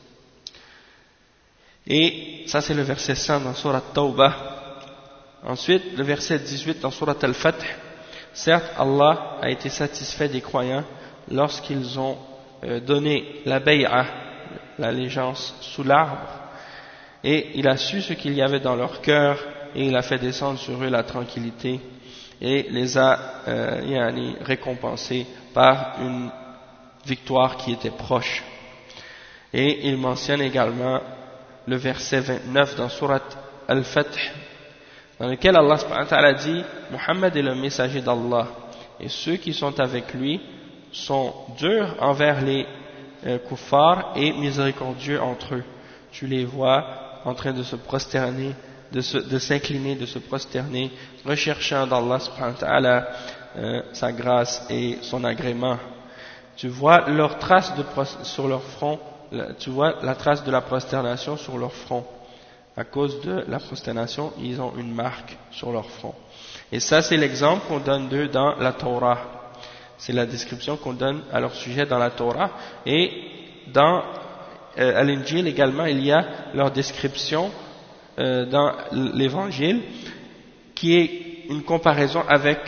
Et ça c'est le verset 100 dans Surat Tawbah. Ensuite le verset 18 dans Surat Al-Fath. Certes Allah a été satisfait des croyants lorsqu'ils ont donné la bay'a, l'allégeance sous l'arbre, et il a su ce qu'il y avait dans leur cœur, et il a fait descendre sur eux la tranquillité et les a récompensés par une victoire qui était proche. Et il mentionne également le verset 29 dans Surat Al-Fath, dans lequel Allah subhanahu wa ta'ala dit: Muhammad est le messager d'Allah et ceux qui sont avec lui sont durs envers les kuffars et miséricordieux entre eux. Tu les vois en train de se prosterner, de s'incliner, de se prosterner, recherchant d'Allah subhanahu wa ta'ala sa grâce et son agrément. Tu vois leur trace sur leur front, tu vois la trace de la prosternation sur leur front. À cause de la prosternation, ils ont une marque sur leur front. Et ça, c'est l'exemple qu'on donne d'eux dans la Torah. C'est la description qu'on donne à leur sujet dans la Torah. Et dans l'Injil également, il y a leur description dans l'Évangile, qui est une comparaison avec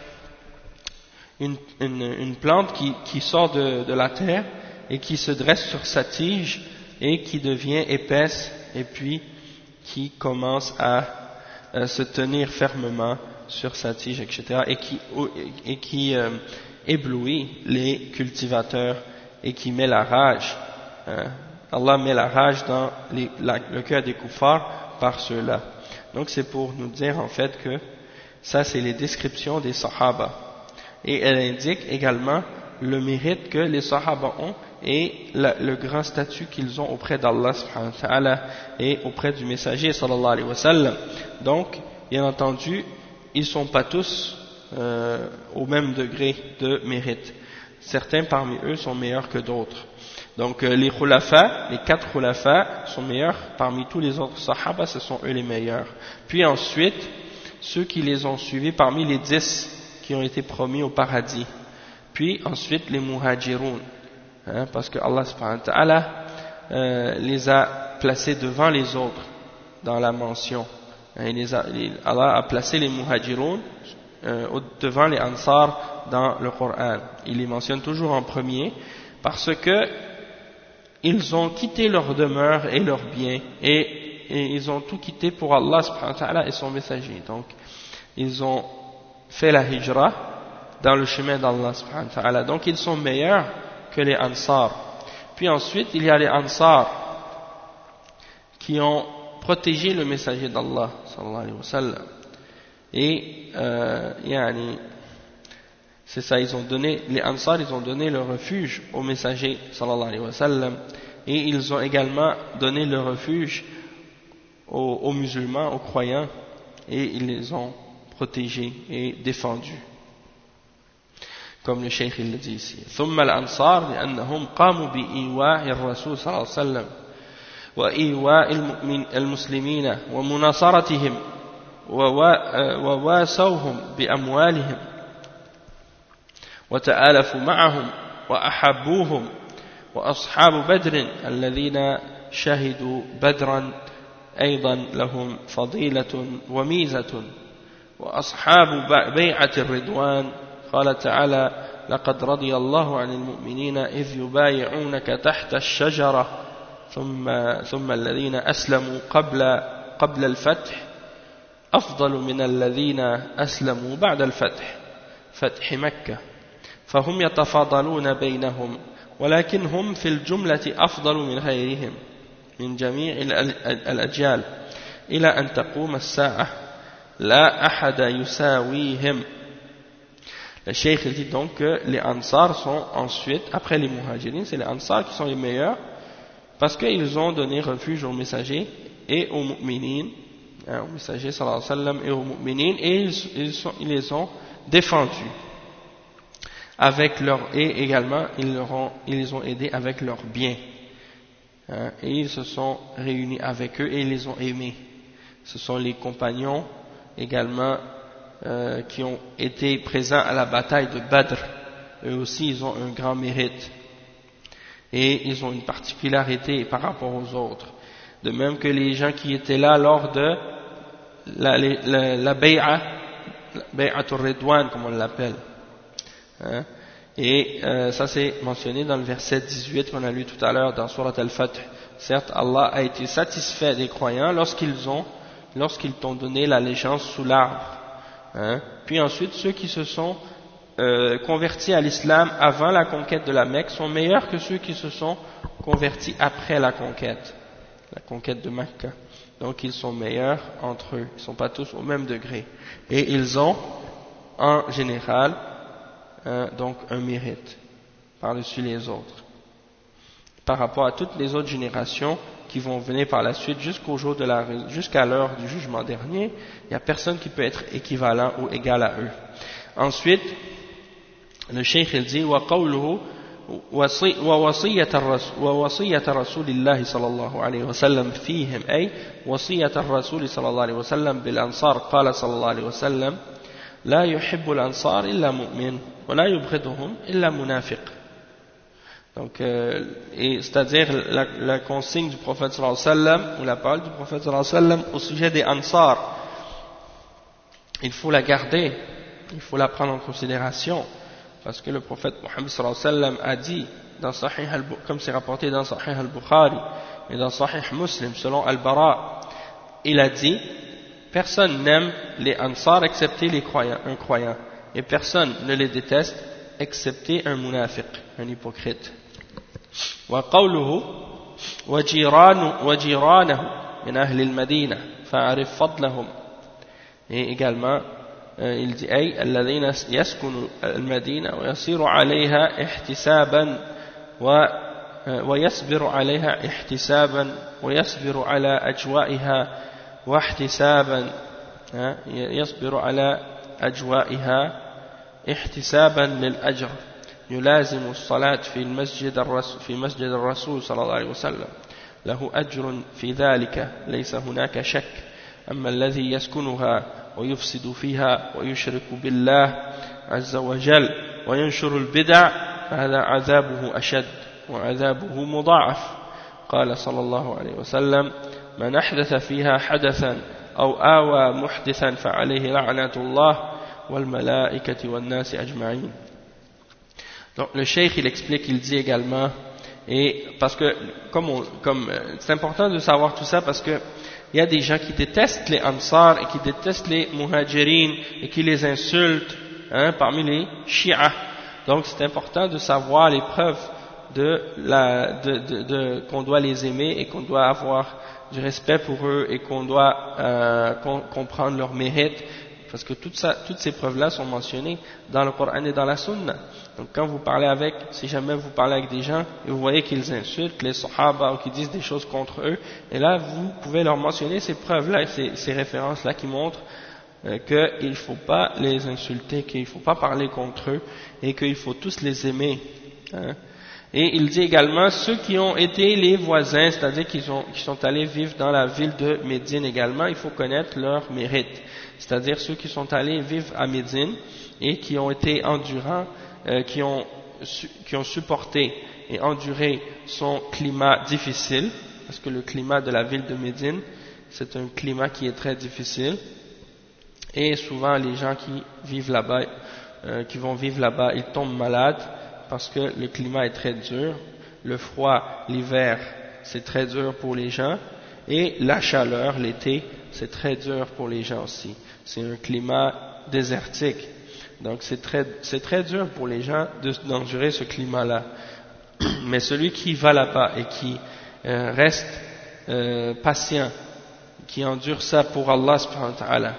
une plante qui sort de la terre et qui se dresse sur sa tige et qui devient épaisse et puis qui commence à se tenir fermement sur sa tige, etc. et qui éblouit les cultivateurs et qui met la rage. Allah met la rage dans le cœur des kuffars par ceux-là. Donc c'est pour nous dire en fait que ça c'est les descriptions des sahaba. Et elle indique également le mérite que les sahaba ont et le grand statut qu'ils ont auprès d'Allah subhanahu wa ta'ala et auprès du messager sallallahu alayhi wa sallam. Donc, bien entendu, ils ne sont pas tous au même degré de mérite. Certains parmi eux sont meilleurs que d'autres. Donc, les khulafa, les 4 khulafa sont meilleurs parmi tous les autres sahaba, ce sont eux les meilleurs. Puis ensuite, ceux qui les ont suivis parmi les 10 qui ont été promis au paradis. Puis ensuite, les muhajirun. Parce que Allah subhanahu wa ta'ala les a placés devant les autres dans la mention. Allah a placé les muhajirun devant les ansar dans le Coran. Il les mentionne toujours en premier parce que ils ont quitté leur demeure et leurs biens et ils ont tout quitté pour Allah subhanahu wa ta'ala et son messager. Donc ils ont fait la hijra dans le chemin d'Allah subhanahu wa ta'ala. Donc ils sont meilleurs que les ansar. Puis ensuite il y a les ansar qui ont protégé le messager d'Allah sallallahu alayhi wa sallam. Et C'est ça, les Ansar, ils ont donné le refuge au messager sallallahu alayhi wa sallam, et ils ont également donné le refuge aux musulmans, aux croyants, et ils les ont protégés et défendus. Comme le cheikh il le dit ici. ثم الأنصار لأنهم قاموا بإيواء الرسول صلى الله عليه وسلم وإيواء المسلمين ومناصرتهم وواسوهم بأموالهم وتآلفوا معهم وأحبوهم وأصحاب بدر الذين شهدوا بدرا أيضا لهم فضيلة وميزة وأصحاب بيعة الرضوان قال تعالى لقد رضي الله عن المؤمنين إذ يبايعونك تحت الشجرة ثم الذين أسلموا قبل الفتح أفضل من الذين أسلموا بعد الفتح فتح مكة فهم يتفاضلون بينهم ولكن هم في الجملة أفضل من غيرهم من جميع الأجيال إلى أن تقوم الساعة لا أحد يساويهم. Le cheikh dit donc que les Ansar sont ensuite, après les Muhajirin, c'est les Ansar qui sont les meilleurs parce qu'ils ont donné refuge aux messagers et aux mu'minin, aux messagers sallallahu alayhi wa sallam et aux mu'minin, et ils les ont défendus avec et également ils les ont aidés avec leurs biens, et ils se sont réunis avec eux et ils les ont aimés. Ce sont les compagnons également qui ont été présents à la bataille de Badr. Eux aussi ils ont un grand mérite et ils ont une particularité par rapport aux autres, de même que les gens qui étaient là lors de la Bay'atul Ridwan comme on l'appelle, et ça c'est mentionné dans le verset 18 qu'on a lu tout à l'heure dans Surat Al-Fath. Certes, Allah a été satisfait des croyants lorsqu'ils t'ont donné l'allégeance sous l'arbre. Puis ensuite, ceux qui se sont convertis à l'islam avant la conquête de la Mecque sont meilleurs que ceux qui se sont convertis après la conquête de Mecque. Donc ils sont meilleurs entre eux, ils ne sont pas tous au même degré. Et ils ont en général donc un mérite par-dessus les autres, par rapport à toutes les autres générations qui vont venir par la suite jusqu'à l'heure du jugement dernier. Il n'y a personne qui peut être équivalent ou égal à eux. Ensuite, le cheikh il dit وقوله ووصية رسول الله صلى الله عليه وسلم فيهم أي وصية الرسول صلى الله عليه وسلم بالأنصار قال صلى الله عليه وسلم لا يحب الأنصار إلا مؤمن ولا يبغضهم إلا منافق. Donc, c'est-à-dire la consigne du prophète sallallahu alayhi wa sallam, ou la parole du prophète sallallahu alayhi wa sallam au sujet des Ansar, il faut la garder, il faut la prendre en considération, parce que le prophète Muhammad sallallahu alayhi wa sallam a dit, comme c'est rapporté dans Sahih al-Bukhari et dans Sahih Muslim, selon Al-Bara, il a dit, personne n'aime les Ansar excepté un croyant, et personne ne les déteste excepté un munafiq, un hypocrite. وقوله وجيرانه من أهل المدينة فأعرف فضلهم. Et également il dit أي الذين يسكنوا المدينة ويصير عليها احتسابا ويصبر عليها احتسابا ويصبر على أجوائها واحتسابا يصبر على أجوائها احتسابا للأجر يلازم الصلاة في مسجد الرسول صلى الله عليه وسلم له أجر في ذلك ليس هناك شك. أما الذي يسكنها ويفسد فيها ويشرك بالله عز وجل وينشر البدع فهذا عذابه أشد وعذابه مضاعف. قال صلى الله عليه وسلم من أحدث فيها حدثا أو آوى محدثا فعليه لعنة الله والملائكة والناس أجمعين. Donc le cheikh il explique, il dit également, et parce que c'est important de savoir tout ça parce que il y a des gens qui détestent les Ansar et qui détestent les Muhajirin et qui les insultent parmi les Shia. Donc c'est important de savoir les preuves qu'on doit les aimer et qu'on doit avoir du respect pour eux et qu'on doit comprendre leur mérite parce que toutes ces preuves-là sont mentionnées dans le Coran et dans la Sunna. Donc quand vous parlez si jamais vous parlez avec des gens et vous voyez qu'ils insultent les Sahaba ou qu'ils disent des choses contre eux, et là vous pouvez leur mentionner ces preuves-là, ces références-là qui montrent qu'il ne faut pas les insulter, qu'il ne faut pas parler contre eux et qu'il faut tous les aimer. Hein. Et il dit également ceux qui ont été les voisins, c'est-à-dire qui sont allés vivre dans la ville de Médine également, il faut connaître leur mérite. C'est-à-dire ceux qui sont allés vivre à Médine et qui ont été endurants, qui ont supporté et enduré son climat difficile, parce que le climat de la ville de Médine, c'est un climat qui est très difficile. Et souvent les gens qui vivent là-bas, qui vont vivre là-bas, ils tombent malades parce que le climat est très dur. Le froid, l'hiver, c'est très dur pour les gens. Et la chaleur, l'été, c'est très dur pour les gens aussi. C'est un climat désertique. Donc c'est très dur pour les gens d'endurer ce climat-là. Mais celui qui va là-bas et qui reste patient, qui endure ça pour Allah subhanahu wa ta'ala,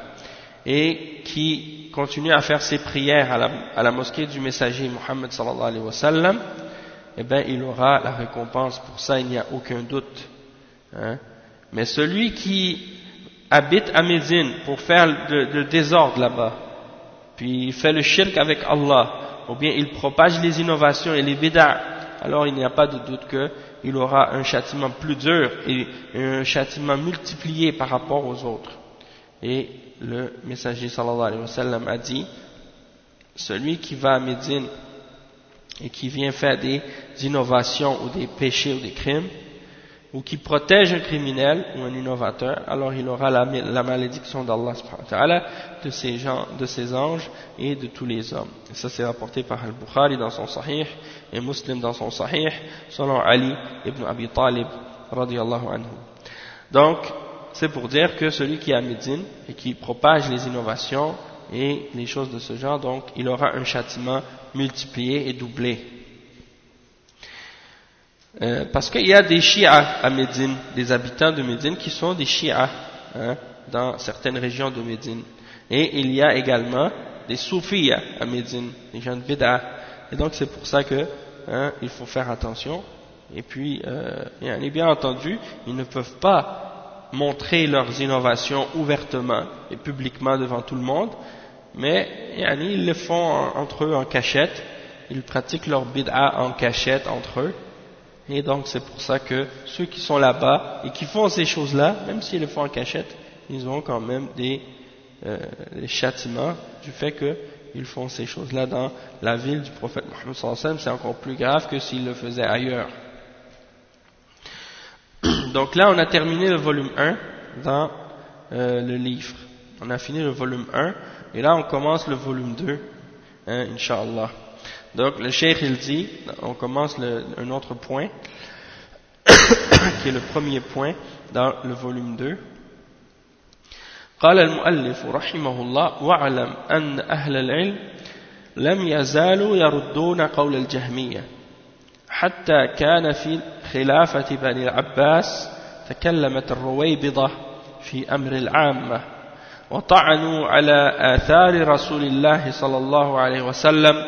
et qui continue à faire ses prières à la mosquée du messager Muhammad sallallahu alayhi wa sallam, eh bien il aura la récompense pour ça, il n'y a aucun doute. Hein. Mais celui qui habite à Médine pour faire le désordre là-bas, puis il fait le shirk avec Allah, ou bien il propage les innovations et les bid'a, alors il n'y a pas de doute qu'il aura un châtiment plus dur et un châtiment multiplié par rapport aux autres. Et le messager sallallahu alayhi wa sallam a dit, celui qui va à Médine et qui vient faire des innovations ou des péchés ou des crimes, ou qui protège un criminel ou un innovateur, alors il aura la malédiction d'Allah subhanahu wa ta'ala, de ses anges et de tous les hommes. Et ça c'est rapporté par Al-Bukhari dans son Sahih et Muslim dans son Sahih, selon Ali ibn Abi Talib radiyallahu anhu. Donc c'est pour dire que celui qui est à Médine et qui propage les innovations et les choses de ce genre, donc il aura un châtiment multiplié et doublé. Parce qu'il y a des Shi'a à Médine, des habitants de Médine qui sont des Shi'a dans certaines régions de Médine. Et il y a également des Soufis à Médine, des gens de Bid'a. Et donc c'est pour ça que il faut faire attention. Et puis, bien entendu, ils ne peuvent pas montrer leurs innovations ouvertement et publiquement devant tout le monde, mais ils le font entre eux en cachette, ils pratiquent leur bid'a en cachette entre eux, et donc c'est pour ça que ceux qui sont là-bas et qui font ces choses-là, même s'ils le font en cachette, ils ont quand même des châtiments du fait qu'ils font ces choses-là dans la ville du prophète Mohammed sallallahu alayhi wa sallam. C'est encore plus grave que s'ils le faisaient ailleurs. Donc là on a terminé le volume 1 dans le livre, on a fini le volume 1 et là on commence le volume 2 Inch'Allah. Donc le cheikh il dit, on commence un autre point qui est le premier point dans le volume 2. قال المؤلف رحمه الله واعلم أن أهل العلم لم يزالوا يردون قول الجهمية حتى كان في خلافة بني العباس تكلمت الرويبضة في أمر العامة وطعنوا على آثار رسول الله صلى الله عليه وسلم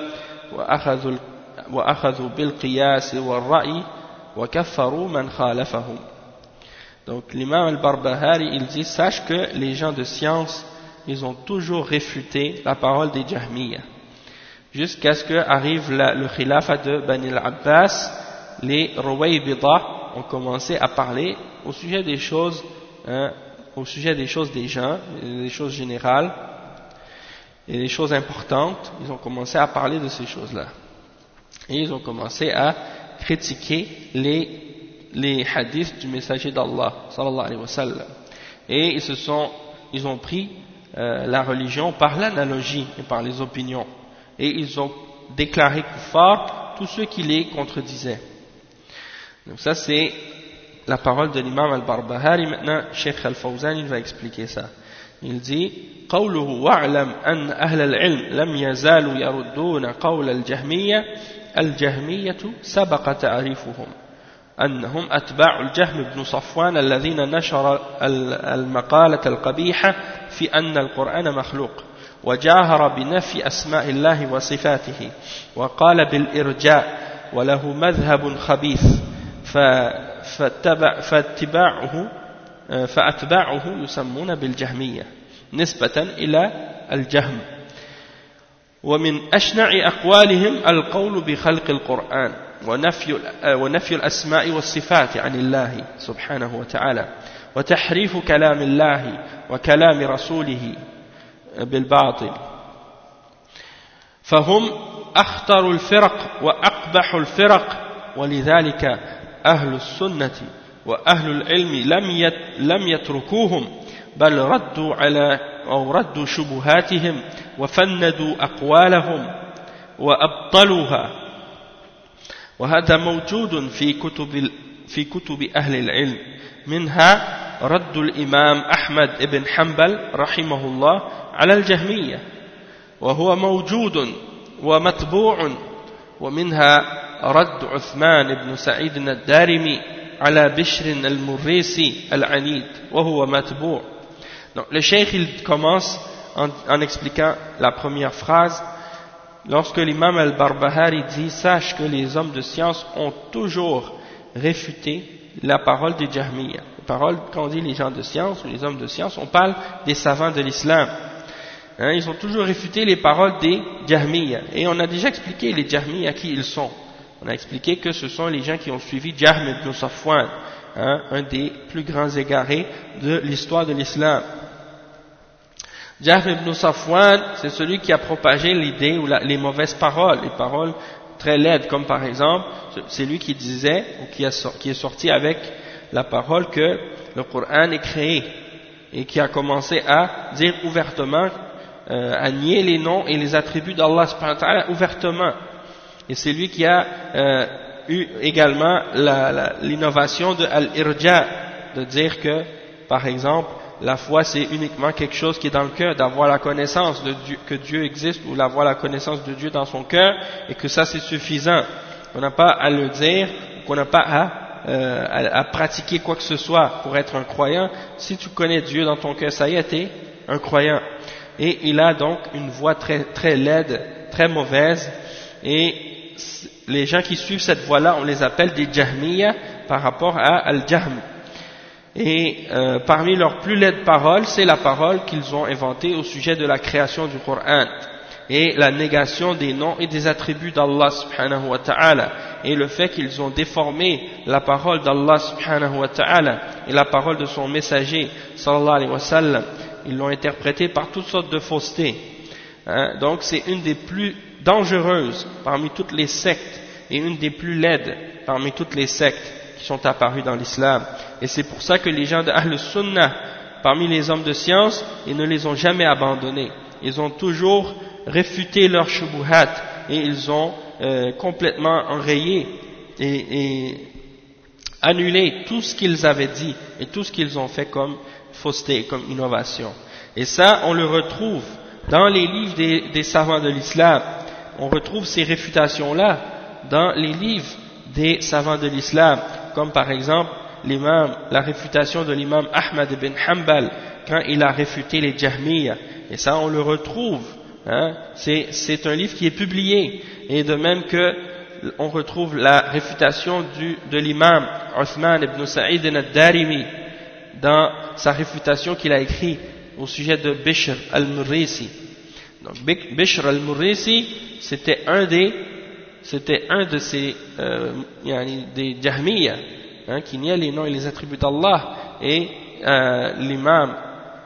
وأخذوا بالقياس والرأي وكفروا من خالفهم. Donc l'imam al-Barbahari il dit, sache que les gens de science ils ont toujours réfuté la parole des Jahmiyyah jusqu'à ce qu'arrive le khilafat de Bani al-Abbas. Les Ruwaybidah ont commencé à parler au sujet des choses des gens, des choses générales et des choses importantes. Ils ont commencé à parler de ces choses-là et ils ont commencé à critiquer les hadiths du messager d'Allah sallallahu alayhi wa sallam, et ils ont pris la religion par l'analogie et par les opinions, et ils ont déclaré kuffar tous ceux qui les contredisaient. Donc ça c'est la parole de l'imam al-Barbahari. Maintenant Cheikh al-Fawzan il va expliquer ça. Il dit قوله واعلم أن أهل العلم لم يزالوا يردون قول الجهمية الجهمية سبق تعريفهم أنهم أتباع الجهم بن صفوان الذين نشر المقالة القبيحة في أن القرآن مخلوق وجاهر بنفي أسماء الله وصفاته وقال بالإرجاء وله مذهب خبيث فأتباعه يسمون بالجهمية نسبة إلى الجهم. ومن أشنع أقوالهم القول بخلق القرآن ونفي الأسماء والصفات عن الله سبحانه وتعالى وتحريف كلام الله وكلام رسوله بالباطل. فهم أخطر الفرق وأقبح الفرق، ولذلك أهل السنة وأهل العلم لم يتركوهم بل ردوا شبهاتهم وفندوا أقوالهم وأبطلوها. وهذا موجود في كتب أهل العلم، منها رد الإمام أحمد بن حنبل رحمه الله على الجهمية وهو موجود ومتبوع، ومنها رد عثمان بن سعيد الدارمي على بشر المريسي العنيد وهو متبوع. Donc, le cheikh il commence en expliquant la première phrase. Lorsque l'imam al-Barbahari dit « Sache que les hommes de science ont toujours réfuté la parole des Jahmiyyah ». La parole, quand on dit les gens de science ou les hommes de science, on parle des savants de l'islam. Ils ont toujours réfuté les paroles des Jahmiyyah. Et on a déjà expliqué les Jahmiyyah qui ils sont. On a expliqué que ce sont les gens qui ont suivi Jahm ibn Safwan, un des plus grands égarés de l'histoire de l'islam. Jahm ibn Safwan, c'est celui qui a propagé l'idée ou les mauvaises paroles, les paroles très laides, comme par exemple, c'est lui qui disait, ou qui est sorti avec la parole que le Coran est créé, et qui a commencé à dire ouvertement, à nier les noms et les attributs d'Allah subhanahu wa ta'ala ouvertement. Et c'est lui qui a eu également l'innovation de al-irja, de dire que, par exemple, la foi c'est uniquement quelque chose qui est dans le cœur, d'avoir la connaissance de Dieu, que Dieu existe, ou d'avoir la connaissance de Dieu dans son cœur, et que ça c'est suffisant. On n'a pas à le dire, qu'on n'a pas à pratiquer quoi que ce soit pour être un croyant. Si tu connais Dieu dans ton cœur, ça y est, t'es un croyant. Et il a donc une voix très, très laide, très mauvaise, et les gens qui suivent cette voie-là, on les appelle des Jahmiyyah par rapport à Al-Jahm. Et parmi leurs plus laides paroles, c'est la parole qu'ils ont inventée au sujet de la création du Coran et la négation des noms et des attributs d'Allah subhanahu wa ta'ala, et le fait qu'ils ont déformé la parole d'Allah subhanahu wa ta'ala et la parole de son messager sallallahu alayhi wa sallam. Ils l'ont interprété par toutes sortes de faussetés. Donc c'est une des plus dangereuses parmi toutes les sectes et une des plus laides parmi toutes les sectes qui sont apparues dans l'islam. Et c'est pour ça que les gens de Ahl Sunnah, parmi les hommes de science, ils ne les ont jamais abandonnés. Ils ont toujours réfuté leurs shubuhat et ils ont complètement enrayé et annulé tout ce qu'ils avaient dit et tout ce qu'ils ont fait comme fausseté, comme innovation. Et ça, on le retrouve dans les livres des savants de l'islam. On retrouve ces réfutations-là dans les livres des savants de l'islam, comme par exemple la réfutation de l'imam Ahmad ibn Hanbal quand il a réfuté les Jahmiyyah. Et ça, on le retrouve. C'est un livre qui est publié. Et de même que on retrouve la réfutation de l'imam Uthman ibn Sa'id al-Darimi dans sa réfutation qu'il a écrite au sujet de Bishr al-Murrisi. Donc Bishr al-Murrisi, c'était un de ces des Jahmiyyah, qui niait les noms et les attributs d'Allah, et l'imam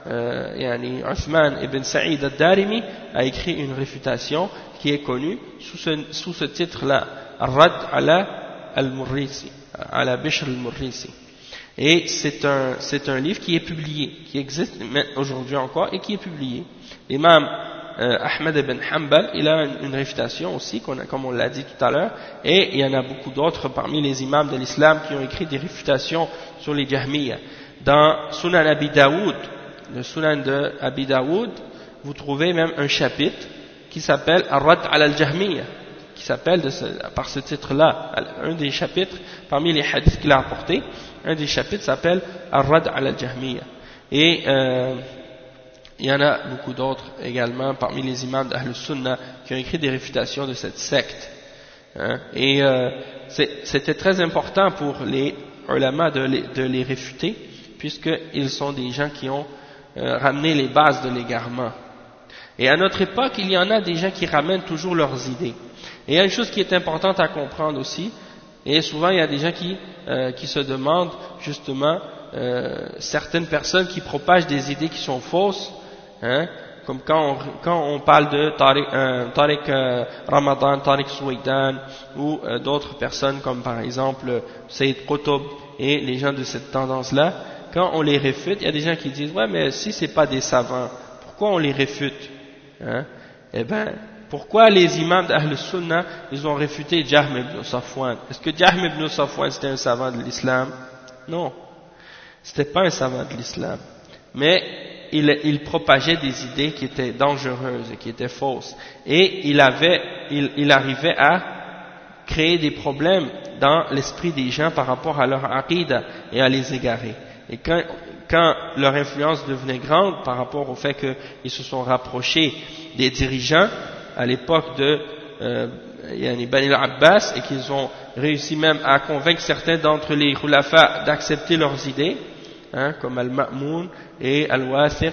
Uthman ibn Sa'id al-Darimi a écrit une réfutation qui est connue sous ce titre-là, Ar-Rad ala al-Murrisi, ala Bishr al-Murrisi. Et c'est un livre qui est publié, qui existe aujourd'hui encore et qui est publié. L'imam Ahmad ibn Hanbal, il a une réfutation aussi, comme on l'a dit tout à l'heure, et il y en a beaucoup d'autres parmi les imams de l'islam qui ont écrit des réfutations sur les Jahmiyyah. Dans Sunan Abi Daoud, le Sunan de Abi Daoud, vous trouvez même un chapitre qui s'appelle Ar-Rad ala al-Jahmiyyah, qui s'appelle par ce titre-là. Un des chapitres, parmi les hadiths qu'il a apportés, un des chapitres s'appelle Ar-Rad ala al-Jahmiyyah. Et il y en a beaucoup d'autres également parmi les imams d'Ahl Sunnah qui ont écrit des réfutations de cette secte. Hein, et c'était très important pour les ulama de les réfuter, puisqu'ils sont des gens qui ont ramené les bases de l'égarement. Et à notre époque, il y en a des gens qui ramènent toujours leurs idées. Et il y a une chose qui est importante à comprendre aussi, et souvent il y a des gens qui se demandent justement, certaines personnes qui propagent des idées qui sont fausses, hein, comme quand on parle de Tariq Ramadan, Tariq Souaidan, ou d'autres personnes comme par exemple Sayyid Qutb et les gens de cette tendance-là, quand on les réfute, il y a des gens qui disent « Ouais, mais si c'est pas des savants, pourquoi on les réfute hein? » Eh bien, pourquoi les imams d'Ahl Sunnah, ils ont réfuté Jahm ibn Safwan? Est-ce que Jahm ibn Safwan c'était un savant de l'islam? Non, c'était pas un savant de l'islam. Mais il propageait des idées qui étaient dangereuses et qui étaient fausses. Et il arrivait à créer des problèmes dans l'esprit des gens par rapport à leur aqida et à les égarer. Et quand leur influence devenait grande par rapport au fait qu'ils se sont rapprochés des dirigeants à l'époque de Bani al-Abbas et qu'ils ont réussi même à convaincre certains d'entre les khulafa d'accepter leurs idées, hein, comme Al-Ma'moun et Al-Wathiq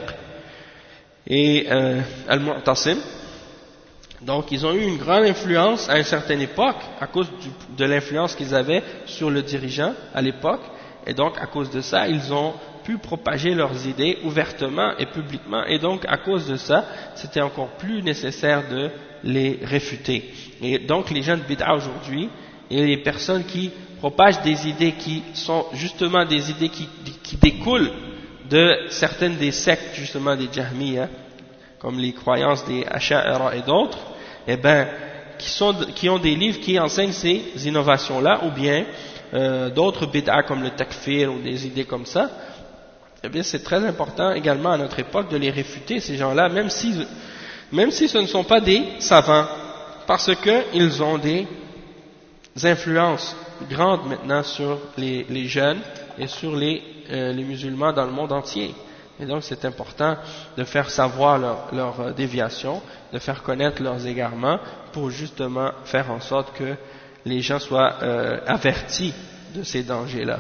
et Al-Mu'tasim. Donc ils ont eu une grande influence à une certaine époque à cause de l'influence qu'ils avaient sur le dirigeant à l'époque, et donc à cause de ça ils ont pu propager leurs idées ouvertement et publiquement, et donc à cause de ça c'était encore plus nécessaire de les réfuter. Et donc les gens de bid'a aujourd'hui et les personnes qui propagent des idées qui sont justement des idées qui découlent de certaines des sectes justement des Jahmiyyah, comme les croyances des Asha'ira et d'autres, eh ben, qui ont des livres qui enseignent ces innovations-là, ou bien d'autres bid'a comme le takfir ou des idées comme ça, eh bien c'est très important également à notre époque de les réfuter, ces gens-là, même si ce ne sont pas des savants, parce qu'ils ont des influences grandes maintenant sur les jeunes et sur les musulmans dans le monde entier. Et donc c'est important de faire savoir leur déviation, de faire connaître leurs égarements pour justement faire en sorte que les gens soient avertis de ces dangers-là.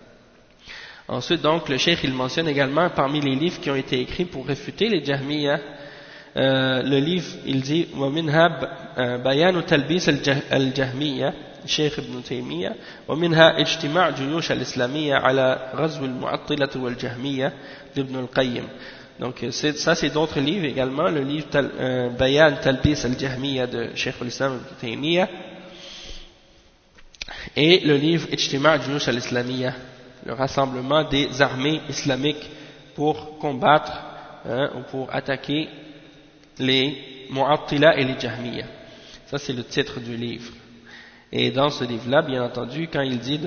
Ensuite donc le cheikh il mentionne également parmi les livres qui ont été écrits pour réfuter les Jahmiyyah, le livre il dit وَمِنْهَا بَيَانُ تَلْبِيسِ الْجَهْمِيَّةِ الشيخ ابن تيمية ومنها اجتماع جيوش الإسلامية على غزو المعطلة والجهمية لابن القيم. Donc ça c'est d'autres livres également, le livre Bayan Talbis al-Jahmiya de Cheikh al-Islam ibn Taymiyyah et le livre Ijtima' Juyush al-Islamiyya, le rassemblement des armées islamiques pour combattre ou pour attaquer les Mu'attila et les Jahmiya. Ça c'est le titre du livre. Et dans ce livre-là, bien entendu, quand il dit de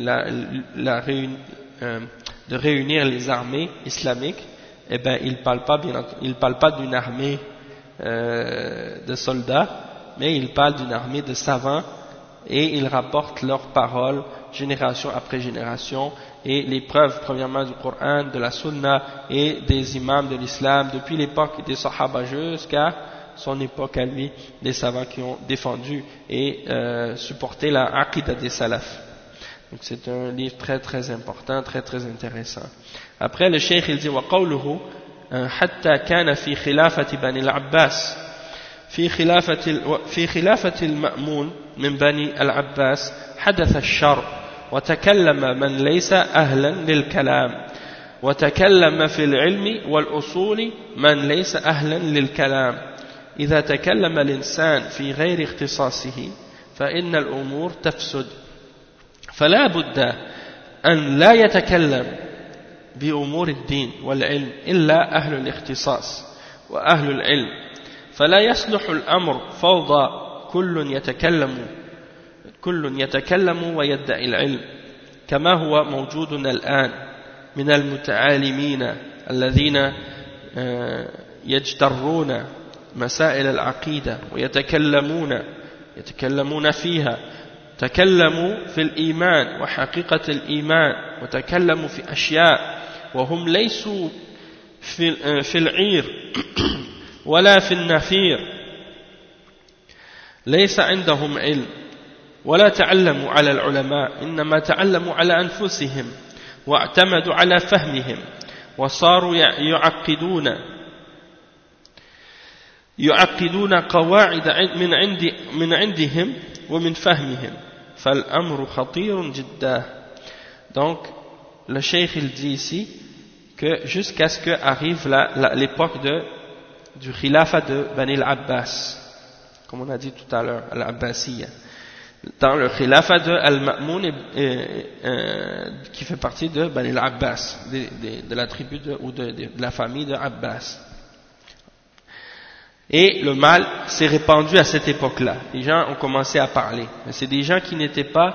réunir les armées islamiques, eh ben, il parle pas d'une armée de soldats, mais il parle d'une armée de savants, et il rapporte leurs paroles génération après génération, et les preuves premièrement du Coran, de la Sunna et des imams de l'islam, depuis l'époque des Sahaba jusqu'à son époque à lui, des savants qui ont défendu et supporté la aqida des salafs. Donc c'est un livre très très important, très très intéressant. Après le cheikh il dit وقوله حتى كان في خلافة بني العباس في خلافة المأمون من بني العباس حدث الشر وتكلم من ليس أهلا للكلام وتكلم في العلم والأصول من ليس أهلا للكلام. إذا تكلم الإنسان في غير اختصاصه فإن الأمور تفسد، فلا بد أن لا يتكلم بأمور الدين والعلم إلا أهل الاختصاص وأهل العلم، فلا يصلح الأمر فوضى كل يتكلم ويدعي العلم كما هو موجود الآن من المتعالمين الذين يجترون مسائل العقيدة ويتكلمون فيها، تكلموا في الإيمان وحقيقة الإيمان وتكلموا في أشياء وهم ليسوا في العير ولا في النفير ليس عندهم علم ولا تعلموا على العلماء إنما تعلموا على أنفسهم واعتمدوا على فهمهم وصاروا يعقدون قواعد من عندهم ومن فهمهم فالأمر خطير جدا. Donc le cheikh il dit ici que jusqu'à ce que arrive l'époque du khilafa de Bani al-Abbas, comme on a dit tout à l'heure, al-Abbasiyya, dans le khilafa de Al-Ma'moun qui fait partie de Bani al-Abbas, de la tribu ou de la famille de Abbas. Et le mal s'est répandu à cette époque-là. Les gens ont commencé à parler. Mais c'est des gens qui n'étaient pas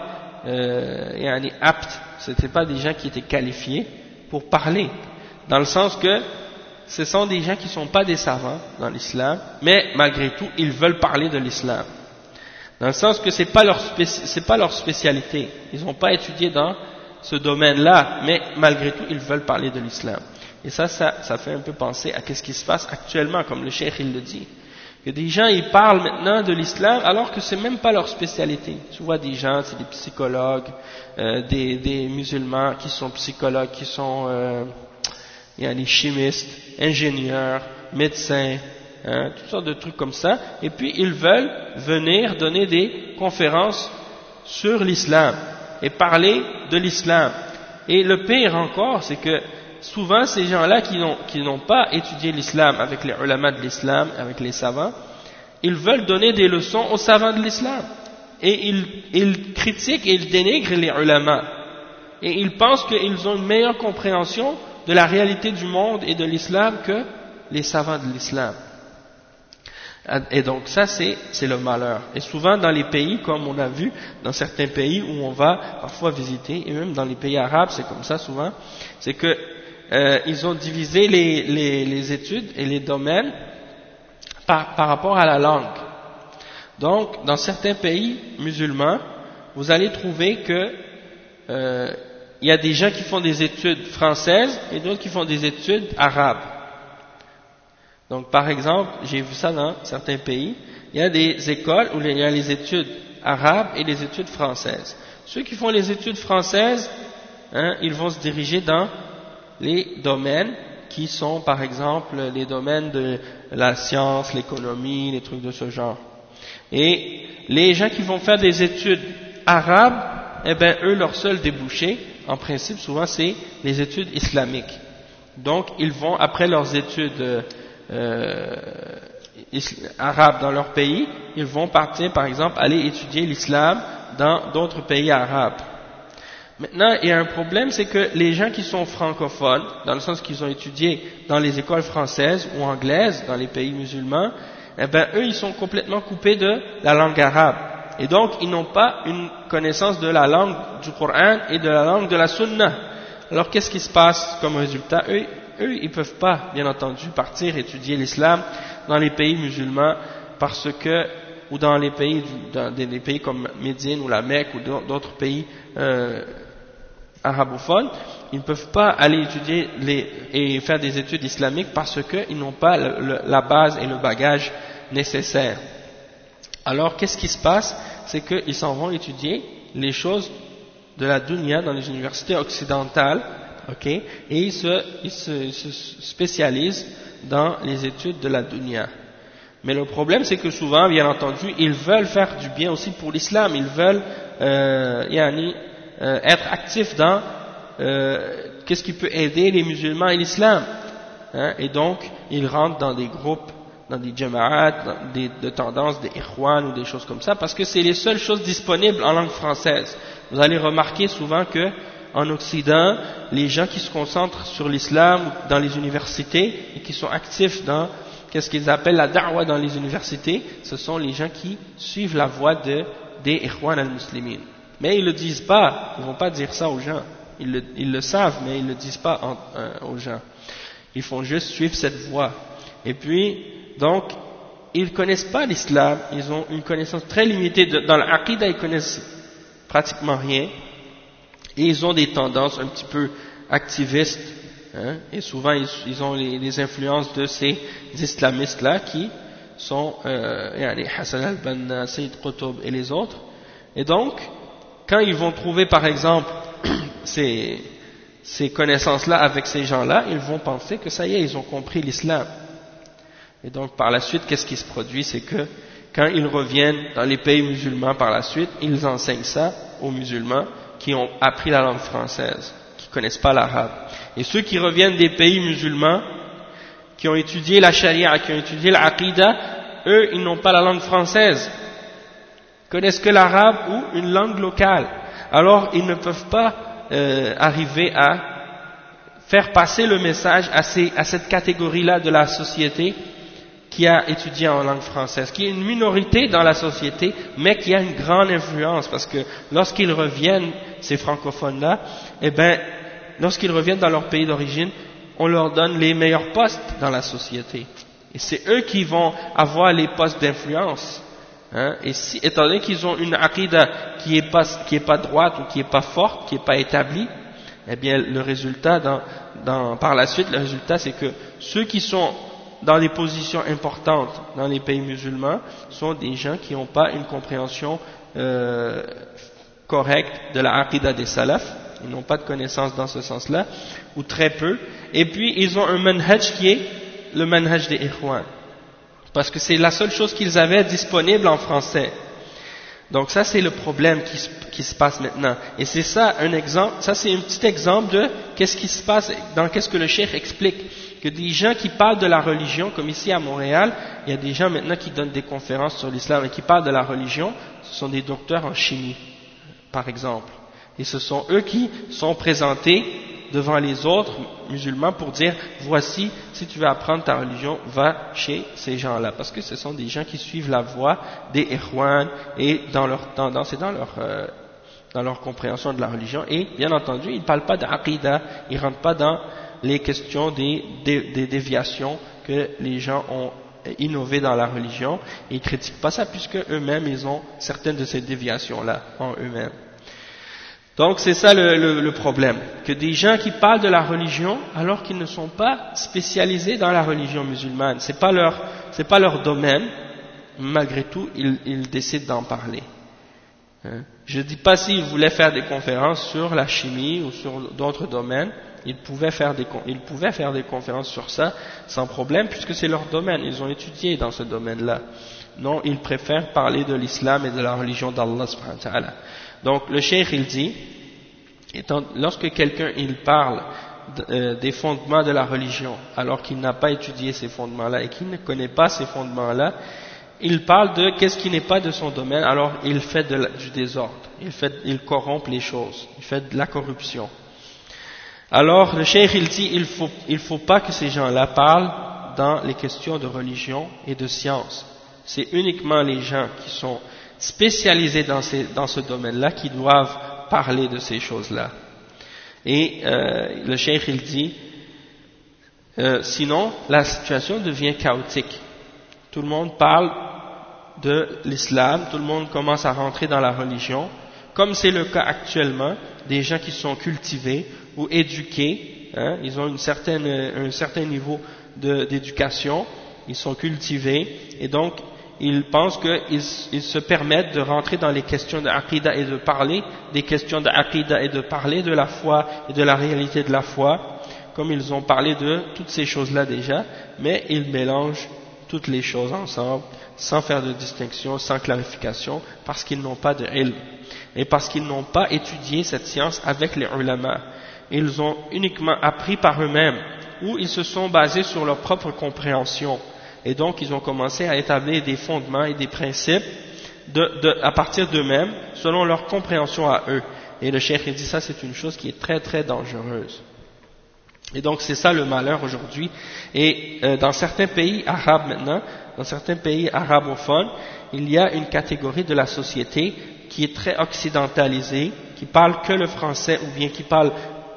aptes, c'était pas des gens qui étaient qualifiés pour parler. Dans le sens que ce sont des gens qui ne sont pas des savants dans l'islam, mais malgré tout, ils veulent parler de l'islam. Dans le sens que c'est pas leur spécialité. Ils n'ont pas étudié dans ce domaine-là, mais malgré tout, ils veulent parler de l'islam. Et ça fait un peu penser à ce qui se passe actuellement, comme le cheikh il le dit. Que des gens, ils parlent maintenant de l'islam alors que c'est même pas leur spécialité. Tu vois des gens, c'est des psychologues, des musulmans qui sont psychologues, qui sont chimistes, ingénieurs, médecins, toutes sortes de trucs comme ça. Et puis ils veulent venir donner des conférences sur l'islam et parler de l'islam. Et le pire encore, c'est que souvent ces gens-là qui n'ont pas étudié l'islam avec les ulama de l'islam, avec les savants, ils veulent donner des leçons aux savants de l'islam. Et ils critiquent et ils dénigrent les ulama. Et ils pensent qu'ils ont une meilleure compréhension de la réalité du monde et de l'islam que les savants de l'islam. Et donc ça c'est le malheur. Et souvent dans les pays, comme on a vu, dans certains pays où on va parfois visiter, et même dans les pays arabes, c'est comme ça souvent, c'est que ils ont divisé les études et les domaines par rapport à la langue. Donc, dans certains pays musulmans, vous allez trouver que il y a des gens qui font des études françaises et d'autres qui font des études arabes. Donc, par exemple, j'ai vu ça dans certains pays, il y a des écoles où il y a les études arabes et les études françaises. Ceux qui font les études françaises, ils vont se diriger dans les domaines qui sont par exemple les domaines de la science, l'économie, les trucs de ce genre. Et les gens qui vont faire des études arabes, eh ben eux leur seul débouché, en principe souvent c'est les études islamiques. Donc ils vont après leurs études arabes dans leur pays, ils vont partir par exemple aller étudier l'islam dans d'autres pays arabes. Maintenant, il y a un problème, c'est que les gens qui sont francophones, dans le sens qu'ils ont étudié dans les écoles françaises ou anglaises, dans les pays musulmans, eh ben, eux, ils sont complètement coupés de la langue arabe. Et donc, ils n'ont pas une connaissance de la langue du Coran et de la langue de la Sunna. Alors, qu'est-ce qui se passe comme résultat? Eux, ils peuvent pas, bien entendu, partir étudier l'islam dans les pays musulmans parce que, ou dans les pays, dans des pays comme Médine ou la Mecque ou d'autres pays, arabophones, ils ne peuvent pas aller étudier et faire des études islamiques parce qu'ils n'ont pas la base et le bagage nécessaire. Alors, qu'est-ce qui se passe? C'est qu'ils s'en vont étudier les choses de la dunya dans les universités occidentales, ok, et ils se spécialisent dans les études de la dunya. Mais le problème, c'est que souvent, bien entendu, ils veulent faire du bien aussi pour l'islam, ils veulent être actifs dans qu'est-ce qui peut aider les musulmans et l'islam, et donc ils rentrent dans des groupes, dans des jama'at, de tendances, des ikhwan ou des choses comme ça, parce que c'est les seules choses disponibles en langue française. Vous allez remarquer souvent que en Occident, les gens qui se concentrent sur l'islam dans les universités et qui sont actifs dans qu'est-ce qu'ils appellent la da'wa dans les universités, ce sont les gens qui suivent la voie des ikhwan al-muslimin. Mais ils le disent pas, ils vont pas dire ça aux gens. Ils le savent, mais ils le disent pas aux gens. Ils font juste suivre cette voie. Et puis, donc, ils connaissent pas l'islam, ils ont une connaissance très limitée. Dans l'aqidah, ils connaissent pratiquement rien. Et ils ont des tendances un petit peu activistes, hein, et souvent ils ont les influences de ces islamistes-là qui sont Hassan al-Banna, Sayyid Qutb et les autres. Et donc, quand ils vont trouver par exemple ces connaissances-là avec ces gens-là, ils vont penser que ça y est, ils ont compris l'islam. Et donc par la suite, qu'est-ce qui se produit? C'est que quand ils reviennent dans les pays musulmans par la suite, ils enseignent ça aux musulmans qui ont appris la langue française, qui connaissent pas l'arabe. Et ceux qui reviennent des pays musulmans, qui ont étudié la charia, qui ont étudié l'aqidah, eux, ils n'ont pas la langue française. Ils connaissent que l'arabe ou une langue locale. Alors, ils ne peuvent pas arriver à faire passer le message à cette catégorie-là de la société qui a étudié en langue française, qui est une minorité dans la société, mais qui a une grande influence, parce que lorsqu'ils reviennent, ces francophones-là, eh ben, lorsqu'ils reviennent dans leur pays d'origine, on leur donne les meilleurs postes dans la société. Et c'est eux qui vont avoir les postes d'influence. Hein? Et si, étant donné qu'ils ont une aqidah qui est pas droite ou qui est pas forte, qui est pas établie, eh bien, le résultat par la suite, le résultat, c'est que ceux qui sont dans des positions importantes dans les pays musulmans sont des gens qui n'ont pas une compréhension correcte de la aqidah des salafs. Ils n'ont pas de connaissances dans ce sens-là, ou très peu. Et puis, ils ont un manhaj qui est le manhaj des Ikhwan. Parce que c'est la seule chose qu'ils avaient disponible en français. Donc ça, c'est le problème qui se passe maintenant. Et c'est ça un exemple, ça c'est un petit exemple de qu'est-ce qui se passe, qu'est-ce que le cheikh explique. Que des gens qui parlent de la religion, comme ici à Montréal, il y a des gens maintenant qui donnent des conférences sur l'islam et qui parlent de la religion, ce sont des docteurs en chimie, par exemple. Et ce sont eux qui sont présentés devant les autres musulmans pour dire, voici, si tu veux apprendre ta religion, va chez ces gens-là. Parce que ce sont des gens qui suivent la voie des Ikhwan et dans leur tendance et dans leur compréhension de la religion. Et bien entendu, ils ne parlent pas d'aqidah, ils ne rentrent pas dans les questions des déviations que les gens ont innové dans la religion. Et ils ne critiquent pas ça puisque eux-mêmes, ils ont certaines de ces déviations-là en eux-mêmes. Donc c'est ça le problème, que des gens qui parlent de la religion alors qu'ils ne sont pas spécialisés dans la religion musulmane, c'est pas leur domaine, malgré tout ils décident d'en parler. Je ne dis pas s'ils voulaient faire des conférences sur la chimie ou sur d'autres domaines, ils pouvaient faire des conférences sur ça sans problème puisque c'est leur domaine, ils ont étudié dans ce domaine-là. Non, ils préfèrent parler de l'islam et de la religion d'Allah subhanahu wa ta'ala. Donc le cheikh il dit, lorsque quelqu'un il parle des fondements de la religion, alors qu'il n'a pas étudié ces fondements-là et qu'il ne connaît pas ces fondements-là, il parle de qu'est-ce qui n'est pas de son domaine, alors il fait du désordre, il corrompt les choses, il fait de la corruption. Alors le cheikh il dit, il faut pas que ces gens-là parlent dans les questions de religion et de science. C'est uniquement les gens qui sont spécialisés dans ce domaine-là qui doivent parler de ces choses-là. Et le cheikh il dit, sinon la situation devient chaotique. Tout le monde parle de l'islam, tout le monde commence à rentrer dans la religion, comme c'est le cas actuellement, des gens qui sont cultivés ou éduqués, hein, ils ont un certain niveau d'éducation, ils sont cultivés, et donc ils pensent qu'ils se permettent de rentrer dans les questions de aqidah et de parler des questions de aqidah et de parler de la foi et de la réalité de la foi, comme ils ont parlé de toutes ces choses-là déjà, mais ils mélangent toutes les choses ensemble, sans faire de distinction, sans clarification, parce qu'ils n'ont pas de ilm, et parce qu'ils n'ont pas étudié cette science avec les ulama. Ils ont uniquement appris par eux-mêmes, ou ils se sont basés sur leur propre compréhension. Et donc, ils ont commencé à établir des fondements et des principes à partir d'eux-mêmes, selon leur compréhension à eux. Et le cheikh dit ça, c'est une chose qui est très très dangereuse. Et donc, c'est ça le malheur aujourd'hui. Et dans certains pays arabes maintenant, dans certains pays arabophones, il y a une catégorie de la société qui est très occidentalisée, qui parle que le français ou bien qui parle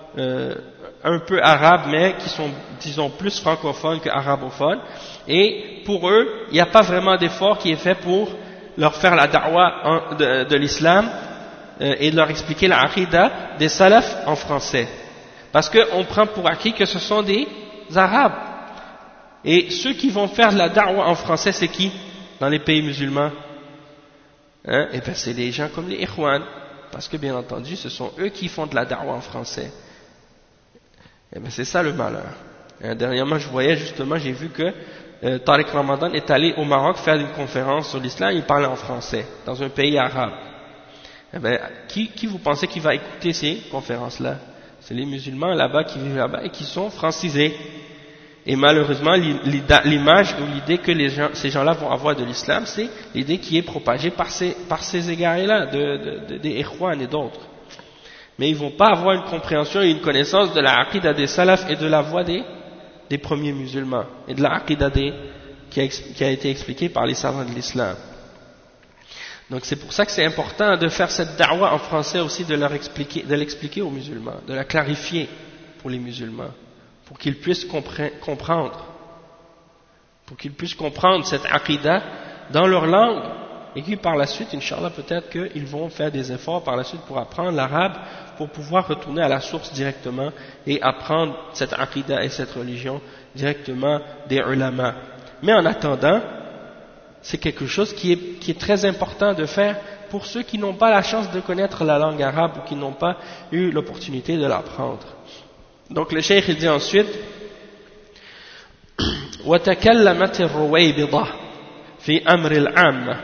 un peu arabe, mais qui sont, disons, plus francophones que arabophones. Et pour eux, il n'y a pas vraiment d'effort qui est fait pour leur faire la da'wa de l'islam et de leur expliquer la aqidah des salafs en français. Parce qu'on prend pour acquis que ce sont des Arabes. Et ceux qui vont faire de la da'wa en français, c'est qui dans les pays musulmans? Hein? Et bien c'est des gens comme les Ikhwan, parce que bien entendu ce sont eux qui font de la da'wa en français. Et bien c'est ça le malheur. Hein? Dernièrement j'ai vu que Tariq Ramadan est allé au Maroc faire une conférence sur l'islam, il parlait en français, dans un pays arabe. Eh bien, qui vous pensez qui va écouter ces conférences-là? C'est les musulmans là-bas qui vivent là-bas et qui sont francisés. Et malheureusement, l'image ou l'idée que ces gens-là vont avoir de l'islam, c'est l'idée qui est propagée par ces égarés-là, des Ikhwan et d'autres. Mais ils ne vont pas avoir une compréhension et une connaissance de la aqidah des salafs et de la voie des premiers musulmans, et de la aqidah qui a été expliquée par les savants de l'islam. Donc c'est pour ça que c'est important de faire cette da'wa en français aussi, de l'expliquer aux musulmans, de la clarifier pour les musulmans, pour qu'ils puissent comprendre cette aqidah dans leur langue, et puis par la suite, Inch'Allah, peut-être qu'ils vont faire des efforts par la suite pour apprendre l'arabe, pour pouvoir retourner à la source directement et apprendre cette aqidah et cette religion directement des ulama. Mais en attendant, c'est quelque chose qui est très important de faire pour ceux qui n'ont pas la chance de connaître la langue arabe ou qui n'ont pas eu l'opportunité de l'apprendre. Donc le cheikh il dit ensuite وتكلمت الرويبضة في أمر العامة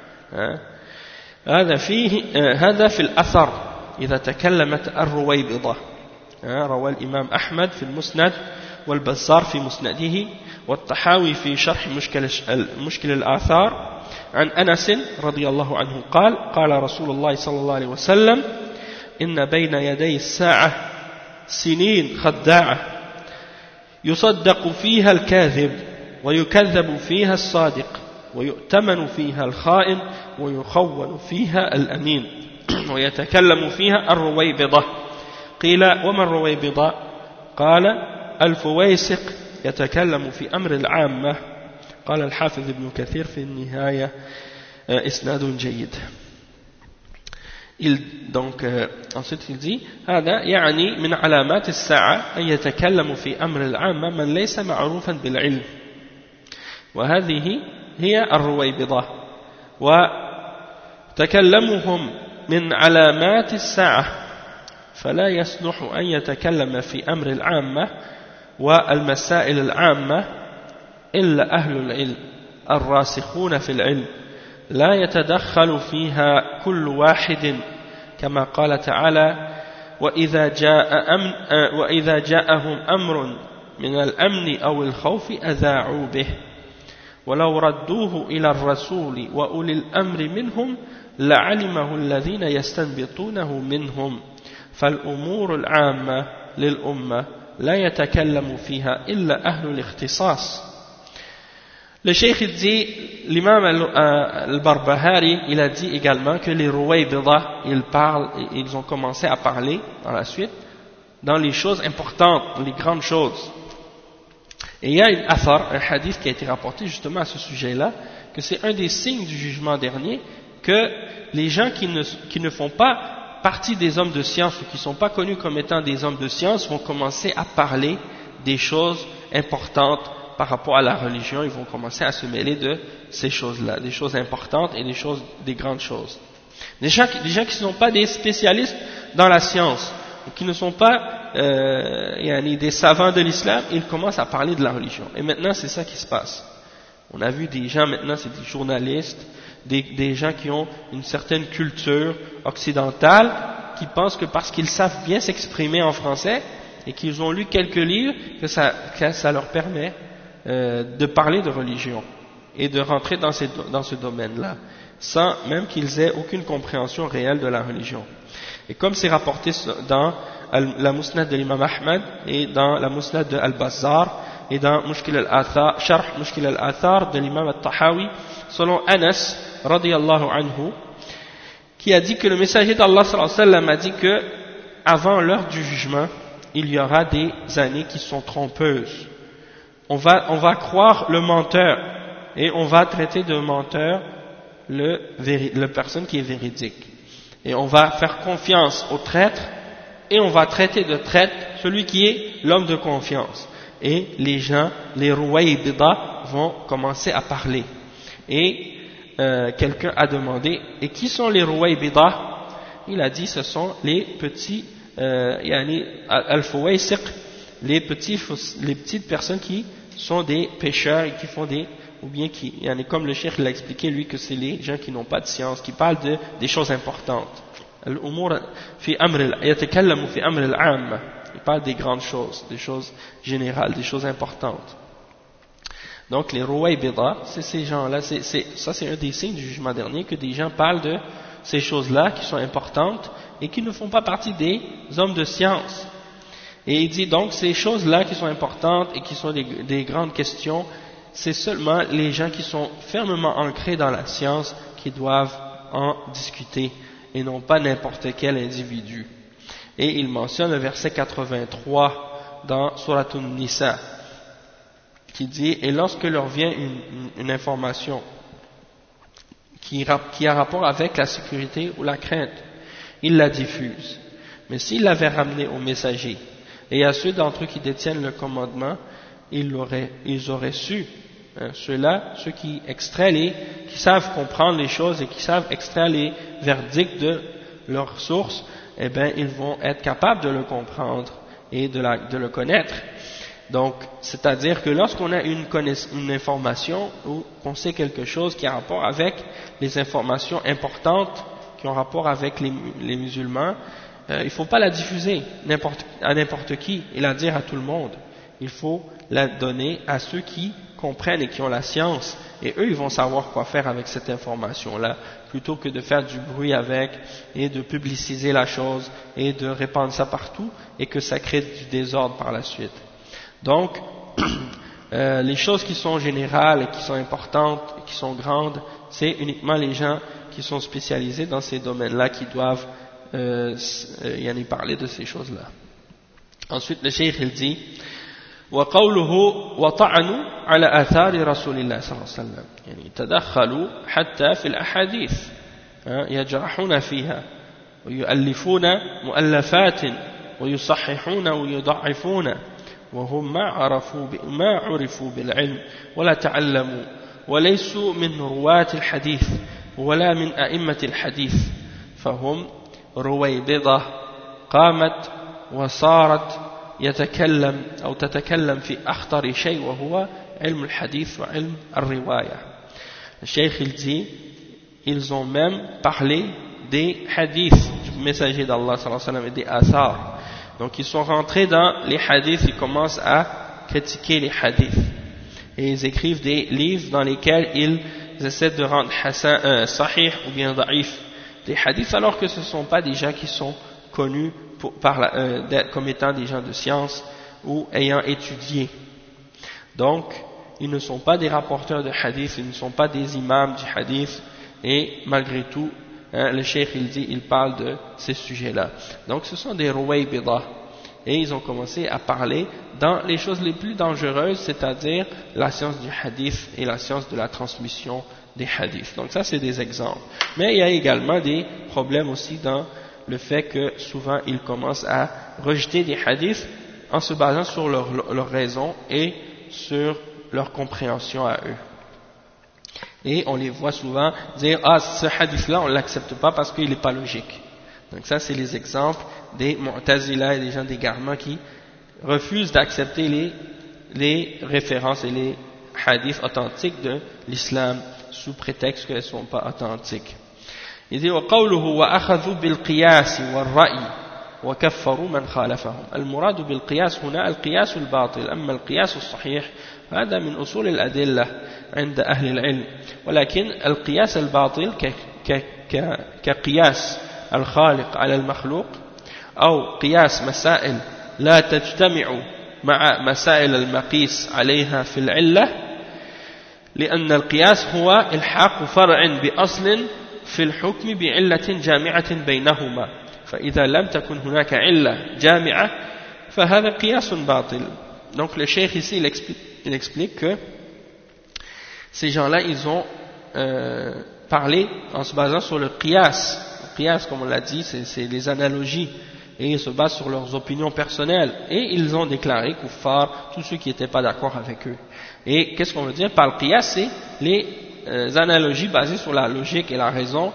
هذا في الأثر إذا تكلمت الرويبضة روى الإمام أحمد في المسند والبزار في مسنده والطحاوي في شرح مشكل الآثار عن أنس رضي الله عنه قال قال رسول الله صلى الله عليه وسلم إن بين يدي الساعة سنين خداعة يصدق فيها الكاذب ويكذب فيها الصادق ويؤتمن فيها الخائن ويخون فيها الأمين ويتكلم فيها الرويبضة قيل وما الرويبضة قال الفويسق يتكلم في أمر العامة قال الحافظ ابن كثير في النهاية إسناد جيد. Ensuite il dit هذا يعني من علامات الساعة أن يتكلم في أمر العامة من ليس معروفا بالعلم وهذه هي الرويبضة وتكلمهم من علامات الساعة فلا يصلح أن يتكلم في أمر العامة والمسائل العامة إلا أهل العلم الراسخون في العلم لا يتدخل فيها كل واحد كما قال تعالى وإذا جاءهم أمر من الأمن أو الخوف أذاعوا به ولو ردوه إلى الرسول وأولي الأمر منهم لعلمه الذين يستنبطونه منهم فالأمور العامة للأمة لا يتكلم فيها إلا أهل الاختصاص. Le cheikh il dit, l'imam al-Barbahari, il a dit également que les Ruwaybida, ils ont commencé à parler dans la suite, dans les choses importantes, les grandes choses. Et il y a une athar, un hadith qui a été rapporté justement à ce sujet-là, que c'est un des signes du jugement dernier, que les gens qui ne font pas partie des hommes de science ou qui ne sont pas connus comme étant des hommes de science vont commencer à parler des choses importantes par rapport à la religion, ils vont commencer à se mêler de ces choses-là, des choses importantes et des grandes choses. Des gens qui ne sont pas des spécialistes dans la science, ou qui ne sont pas des savants de l'islam, ils commencent à parler de la religion. Et maintenant, c'est ça qui se passe. On a vu des gens, maintenant, c'est des journalistes, des gens qui ont une certaine culture occidentale, qui pensent que parce qu'ils savent bien s'exprimer en français, et qu'ils ont lu quelques livres, que ça leur permet de parler de religion et de rentrer dans ce domaine-là, sans même qu'ils aient aucune compréhension réelle de la religion. Et comme c'est rapporté dans la Musnad de l'imam Ahmad et dans la Musnad de Al-Bazzar et dans Sharh Mushkil al-Athar de l'imam al-Tahawi, selon Anas radiyallahu anhu, qui a dit que le messager d'Allah sallallahu alayhi wa sallam a dit que avant l'heure du jugement, il y aura des années qui sont trompeuses. On va croire le menteur et on va traiter de menteur la personne qui est véridique. Et on va faire confiance au traître et on va traiter de traître celui qui est l'homme de confiance. Et les gens, les Ruwaybida, vont commencer à parler. Et quelqu'un a demandé, et qui sont les Ruwaybida? Il a dit, ce sont les petits, al-Fuwaysiq, les petites personnes qui sont des pécheurs et qui font ou bien qui, comme le cheikh l'a expliqué lui, que c'est les gens qui n'ont pas de science, qui parlent des choses importantes. Il parle des grandes choses, des choses générales, des choses importantes. Donc les Ruwaybida, c'est ces gens-là, ça c'est un des signes du jugement dernier, que des gens parlent de ces choses-là qui sont importantes et qui ne font pas partie des hommes de science. Et il dit donc ces choses-là qui sont importantes et qui sont des grandes questions, c'est seulement les gens qui sont fermement ancrés dans la science qui doivent en discuter et non pas n'importe quel individu. Et il mentionne le verset 83 dans Surat An-Nisa qui dit « Et lorsque leur vient une information qui a rapport avec la sécurité ou la crainte, ils la diffusent. Mais s'ils l'avaient ramené au messager et à ceux d'entre eux qui détiennent le commandement, ils auraient su, ceux-là, ceux qui savent comprendre les choses et qui savent extraire les verdicts de leurs sources, eh bien, ils vont être capables de le comprendre et de le connaître. Donc, c'est-à-dire que lorsqu'on a une information ou qu'on sait quelque chose qui a rapport avec les informations importantes qui ont rapport avec les musulmans, il ne faut pas la diffuser à n'importe qui et la dire à tout le monde. Il faut la donner à ceux qui comprennent et qui ont la science, et eux ils vont savoir quoi faire avec cette information-là, plutôt que de faire du bruit avec et de publiciser la chose et de répandre ça partout et que ça crée du désordre par la suite. Donc, les choses qui sont générales et qui sont importantes et qui sont grandes, c'est uniquement les gens qui sont spécialisés dans ces domaines-là qui doivent y parler de ces choses-là. Ensuite, le cheikh il dit وقوله وطعنوا على آثار رسول الله صلى الله عليه وسلم يعني تدخلوا حتى في الأحاديث يجرحون فيها ويؤلفون مؤلفات ويصححون ويضعفون وهم ما عرفوا بالعلم ولا تعلموا وليسوا من رواة الحديث ولا من أئمة الحديث فهم رويبضة قامت وصارت تتكلم في أخطر شيء وهو علم الحديث وعلم الرواية. Le cheikh il dit, ils ont même parlé des hadiths du messager d'Allah sallallahu alayhi wa sallam et des athars. Donc ils sont rentrés dans les hadiths, ils commencent à critiquer les hadiths. Et ils écrivent des livres dans lesquels ils essaient de rendre sahih ou bien da'if des hadiths, alors que ce ne sont pas des gens qui sont connus comme étant des gens de science ou ayant étudié. Donc, ils ne sont pas des rapporteurs de hadith, ils ne sont pas des imams du hadith, et malgré tout, le cheikh il parle de ces sujets-là. Donc, ce sont des ruwaybida, et ils ont commencé à parler dans les choses les plus dangereuses, c'est-à-dire la science du hadith et la science de la transmission des hadiths. Donc ça, c'est des exemples. Mais il y a également des problèmes aussi dans le fait que souvent ils commencent à rejeter des hadiths en se basant sur leur raison et sur leur compréhension à eux. Et on les voit souvent dire « Ah, ce hadith-là, on ne l'accepte pas parce qu'il n'est pas logique ». Donc ça, c'est les exemples des Mu'tazila et des gens d'égarement qui refusent d'accepter les références et les hadiths authentiques de l'islam sous prétexte qu'elles ne sont pas authentiques. Il dit وقوله وأخذوا بالقياس والرأي وكفروا من خالفهم. المراد بالقياس هنا القياس الباطل، أما القياس الصحيح هذا من أصول الأدلة عند أهل العلم، ولكن القياس الباطل كقياس الخالق على المخلوق أو قياس مسائل لا تجتمع مع مسائل المقيس عليها في العلة، لأن القياس هو إلحاق فرع بأصل في الحكم بعلة جامعة بينهما، فإذا لم تكن هناك علة جامعة فهذا قياس باطل. Donc le cheikh ici il explique que ces gens-là ils ont parlé en se basant sur le qiyas. Le qiyas, comme on l'a dit, c'est les analogies et ils se basent sur leurs opinions personnelles, et ils ont déclaré kuffar tous ceux qui n'étaient pas d'accord avec eux. Et qu'est-ce qu'on veut dire par le qiyas? C'est les analogies basées sur la logique et la raison,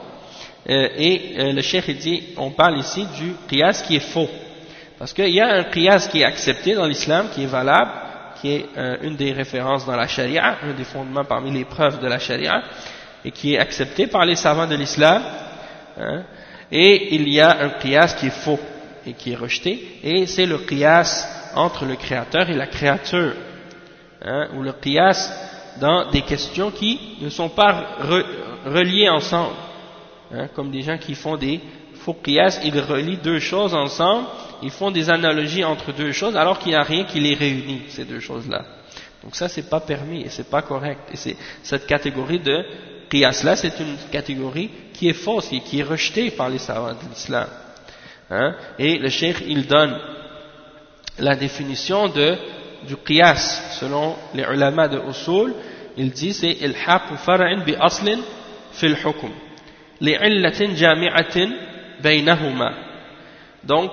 et le cheikh dit, on parle ici du qiyas qui est faux, parce qu'il y a un qiyas qui est accepté dans l'islam, qui est valable, qui est une des références dans la charia, un des fondements parmi les preuves de la charia, et qui est accepté par les savants de l'islam, hein, et il y a un qiyas qui est faux et qui est rejeté, et c'est le qiyas entre le créateur et la créature, hein, ou le qiyas dans des questions qui ne sont pas reliées ensemble, hein, comme des gens qui font des faux qiyas, ils relient deux choses ensemble, ils font des analogies entre deux choses alors qu'il n'y a rien qui les réunit, ces deux choses-là. Donc ça c'est pas permis et c'est pas correct, et c'est cette catégorie de qiyas-là, c'est une catégorie qui est fausse et qui est rejetée par les savants de l'islam. Hein? Et le cheikh il donne la définition du qiyas selon les ulama de usul. Il dit c'est ilhaq far'in bi aslin fil hukm li'illatin jami'atin baynahuma. Donc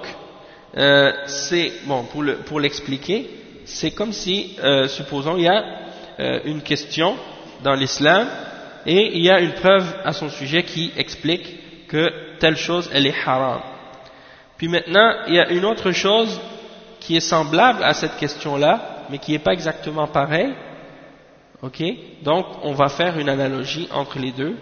c'est bon pour l'expliquer, c'est comme si supposons il y a une question dans l'islam et il y a une preuve à son sujet qui explique que telle chose elle est haram. Puis maintenant il y a une autre chose qui est semblable à cette question-là, mais qui n'est pas exactement pareille. Ok, donc on va faire une analogie entre les deux,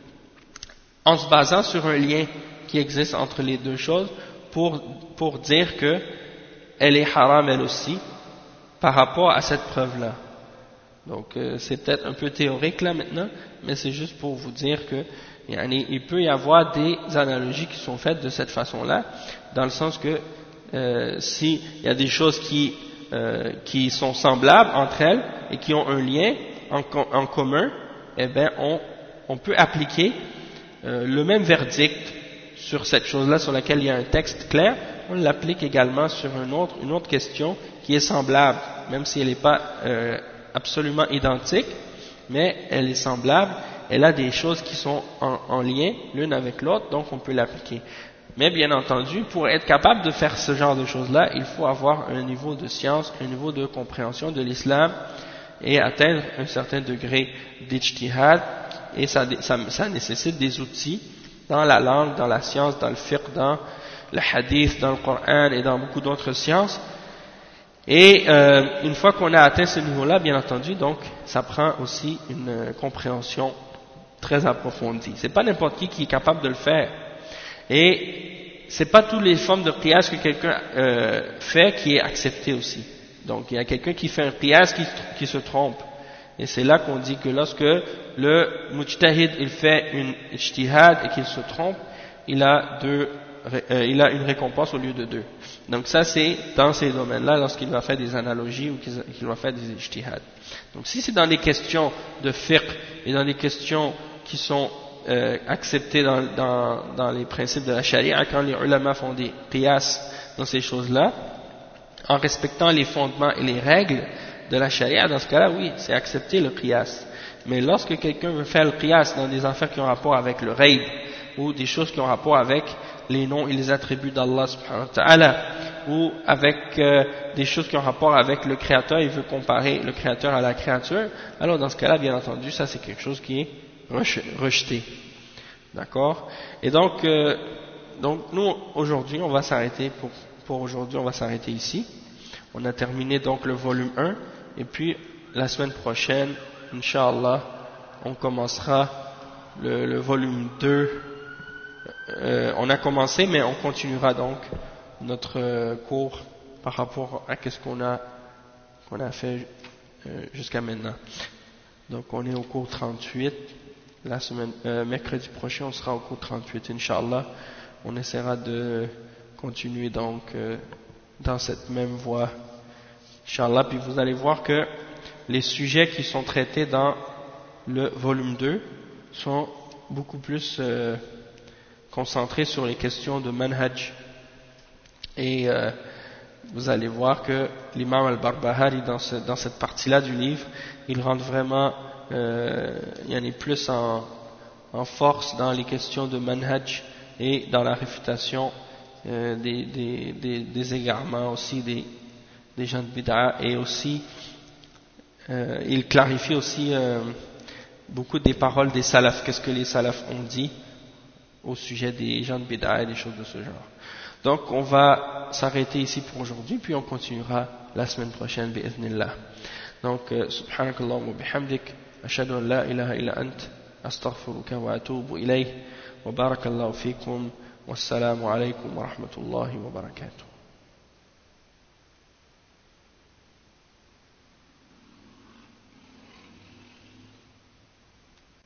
en se basant sur un lien qui existe entre les deux choses, pour dire que elle est haram elle aussi, par rapport à cette preuve-là. Donc c'est peut-être un peu théorique là maintenant, mais c'est juste pour vous dire que il peut y avoir des analogies qui sont faites de cette façon-là, dans le sens que s'il y a des choses qui sont semblables entre elles et qui ont un lien en commun, eh bien on peut appliquer le même verdict sur cette chose-là sur laquelle il y a un texte clair, on l'applique également sur une autre question qui est semblable, même si elle n'est pas absolument identique, mais elle est semblable, elle a des choses qui sont en lien l'une avec l'autre, donc on peut l'appliquer. Mais bien entendu, pour être capable de faire ce genre de choses-là, il faut avoir un niveau de science, un niveau de compréhension de l'islam et atteindre un certain degré d'ijtihad, et ça nécessite des outils dans la langue, dans la science, dans le fiqh, dans le hadith, dans le Coran et dans beaucoup d'autres sciences. Et une fois qu'on a atteint ce niveau-là, bien entendu, donc ça prend aussi une compréhension très approfondie. C'est pas n'importe qui est capable de le faire. Et c'est pas toutes les formes de qiyas que quelqu'un fait qui est accepté aussi. Donc il y a quelqu'un qui fait un qiyas qui se trompe. Et c'est là qu'on dit que lorsque le mujtahid il fait une ijtihad et qu'il se trompe, il a une récompense au lieu de deux. Donc ça c'est dans ces domaines-là lorsqu'il va faire des analogies ou qu'il va faire des ijtihad. Donc si c'est dans des questions de fiqh et dans des questions qui sont acceptées dans les principes de la charia, quand les ulama font des qiyas dans ces choses-là, en respectant les fondements et les règles de la charia, dans ce cas-là, oui, c'est accepter le qiyas. Mais lorsque quelqu'un veut faire le qiyas dans des affaires qui ont rapport avec le ghaib, ou des choses qui ont rapport avec les noms et les attributs d'Allah subhanahu wa ta'ala, ou avec des choses qui ont rapport avec le créateur, il veut comparer le créateur à la créature, alors dans ce cas-là, bien entendu, ça c'est quelque chose qui est rejeté. D'accord? Et donc nous, aujourd'hui, on va s'arrêter, pour aujourd'hui, on va s'arrêter ici. On a terminé donc le volume 1, et puis la semaine prochaine, Inch'Allah, on commencera le volume 2. On a commencé, mais on continuera donc notre cours par rapport à ce qu'on a fait jusqu'à maintenant. Donc on est au cours 38. La semaine, mercredi prochain, on sera au cours 38, Inch'Allah. On essaiera de continuer donc dans cette même voie, Inch'Allah. Puis vous allez voir que les sujets qui sont traités dans le volume 2 sont beaucoup plus concentrés sur les questions de manhaj. Et vous allez voir que l'imam al-Barbahari, dans cette partie-là du livre, il rentre vraiment il y en a plus en force dans les questions de manhaj et dans la réfutation des égarements aussi des gens de bid'a, et aussi il clarifie aussi beaucoup des paroles des salafs, qu'est-ce que les salafs ont dit au sujet des gens de bid'a et des choses de ce genre. Donc on va s'arrêter ici pour aujourd'hui, puis on continuera la semaine prochaine bi'idhnillah. Donc subhanakallahumma wa bihamdik ashhadu an la ilaha illa ant astaghfiruka wa atubu ilayh wa barakallahu fikum wassalamu alaykum wa rahmatullahi wa barakatuh.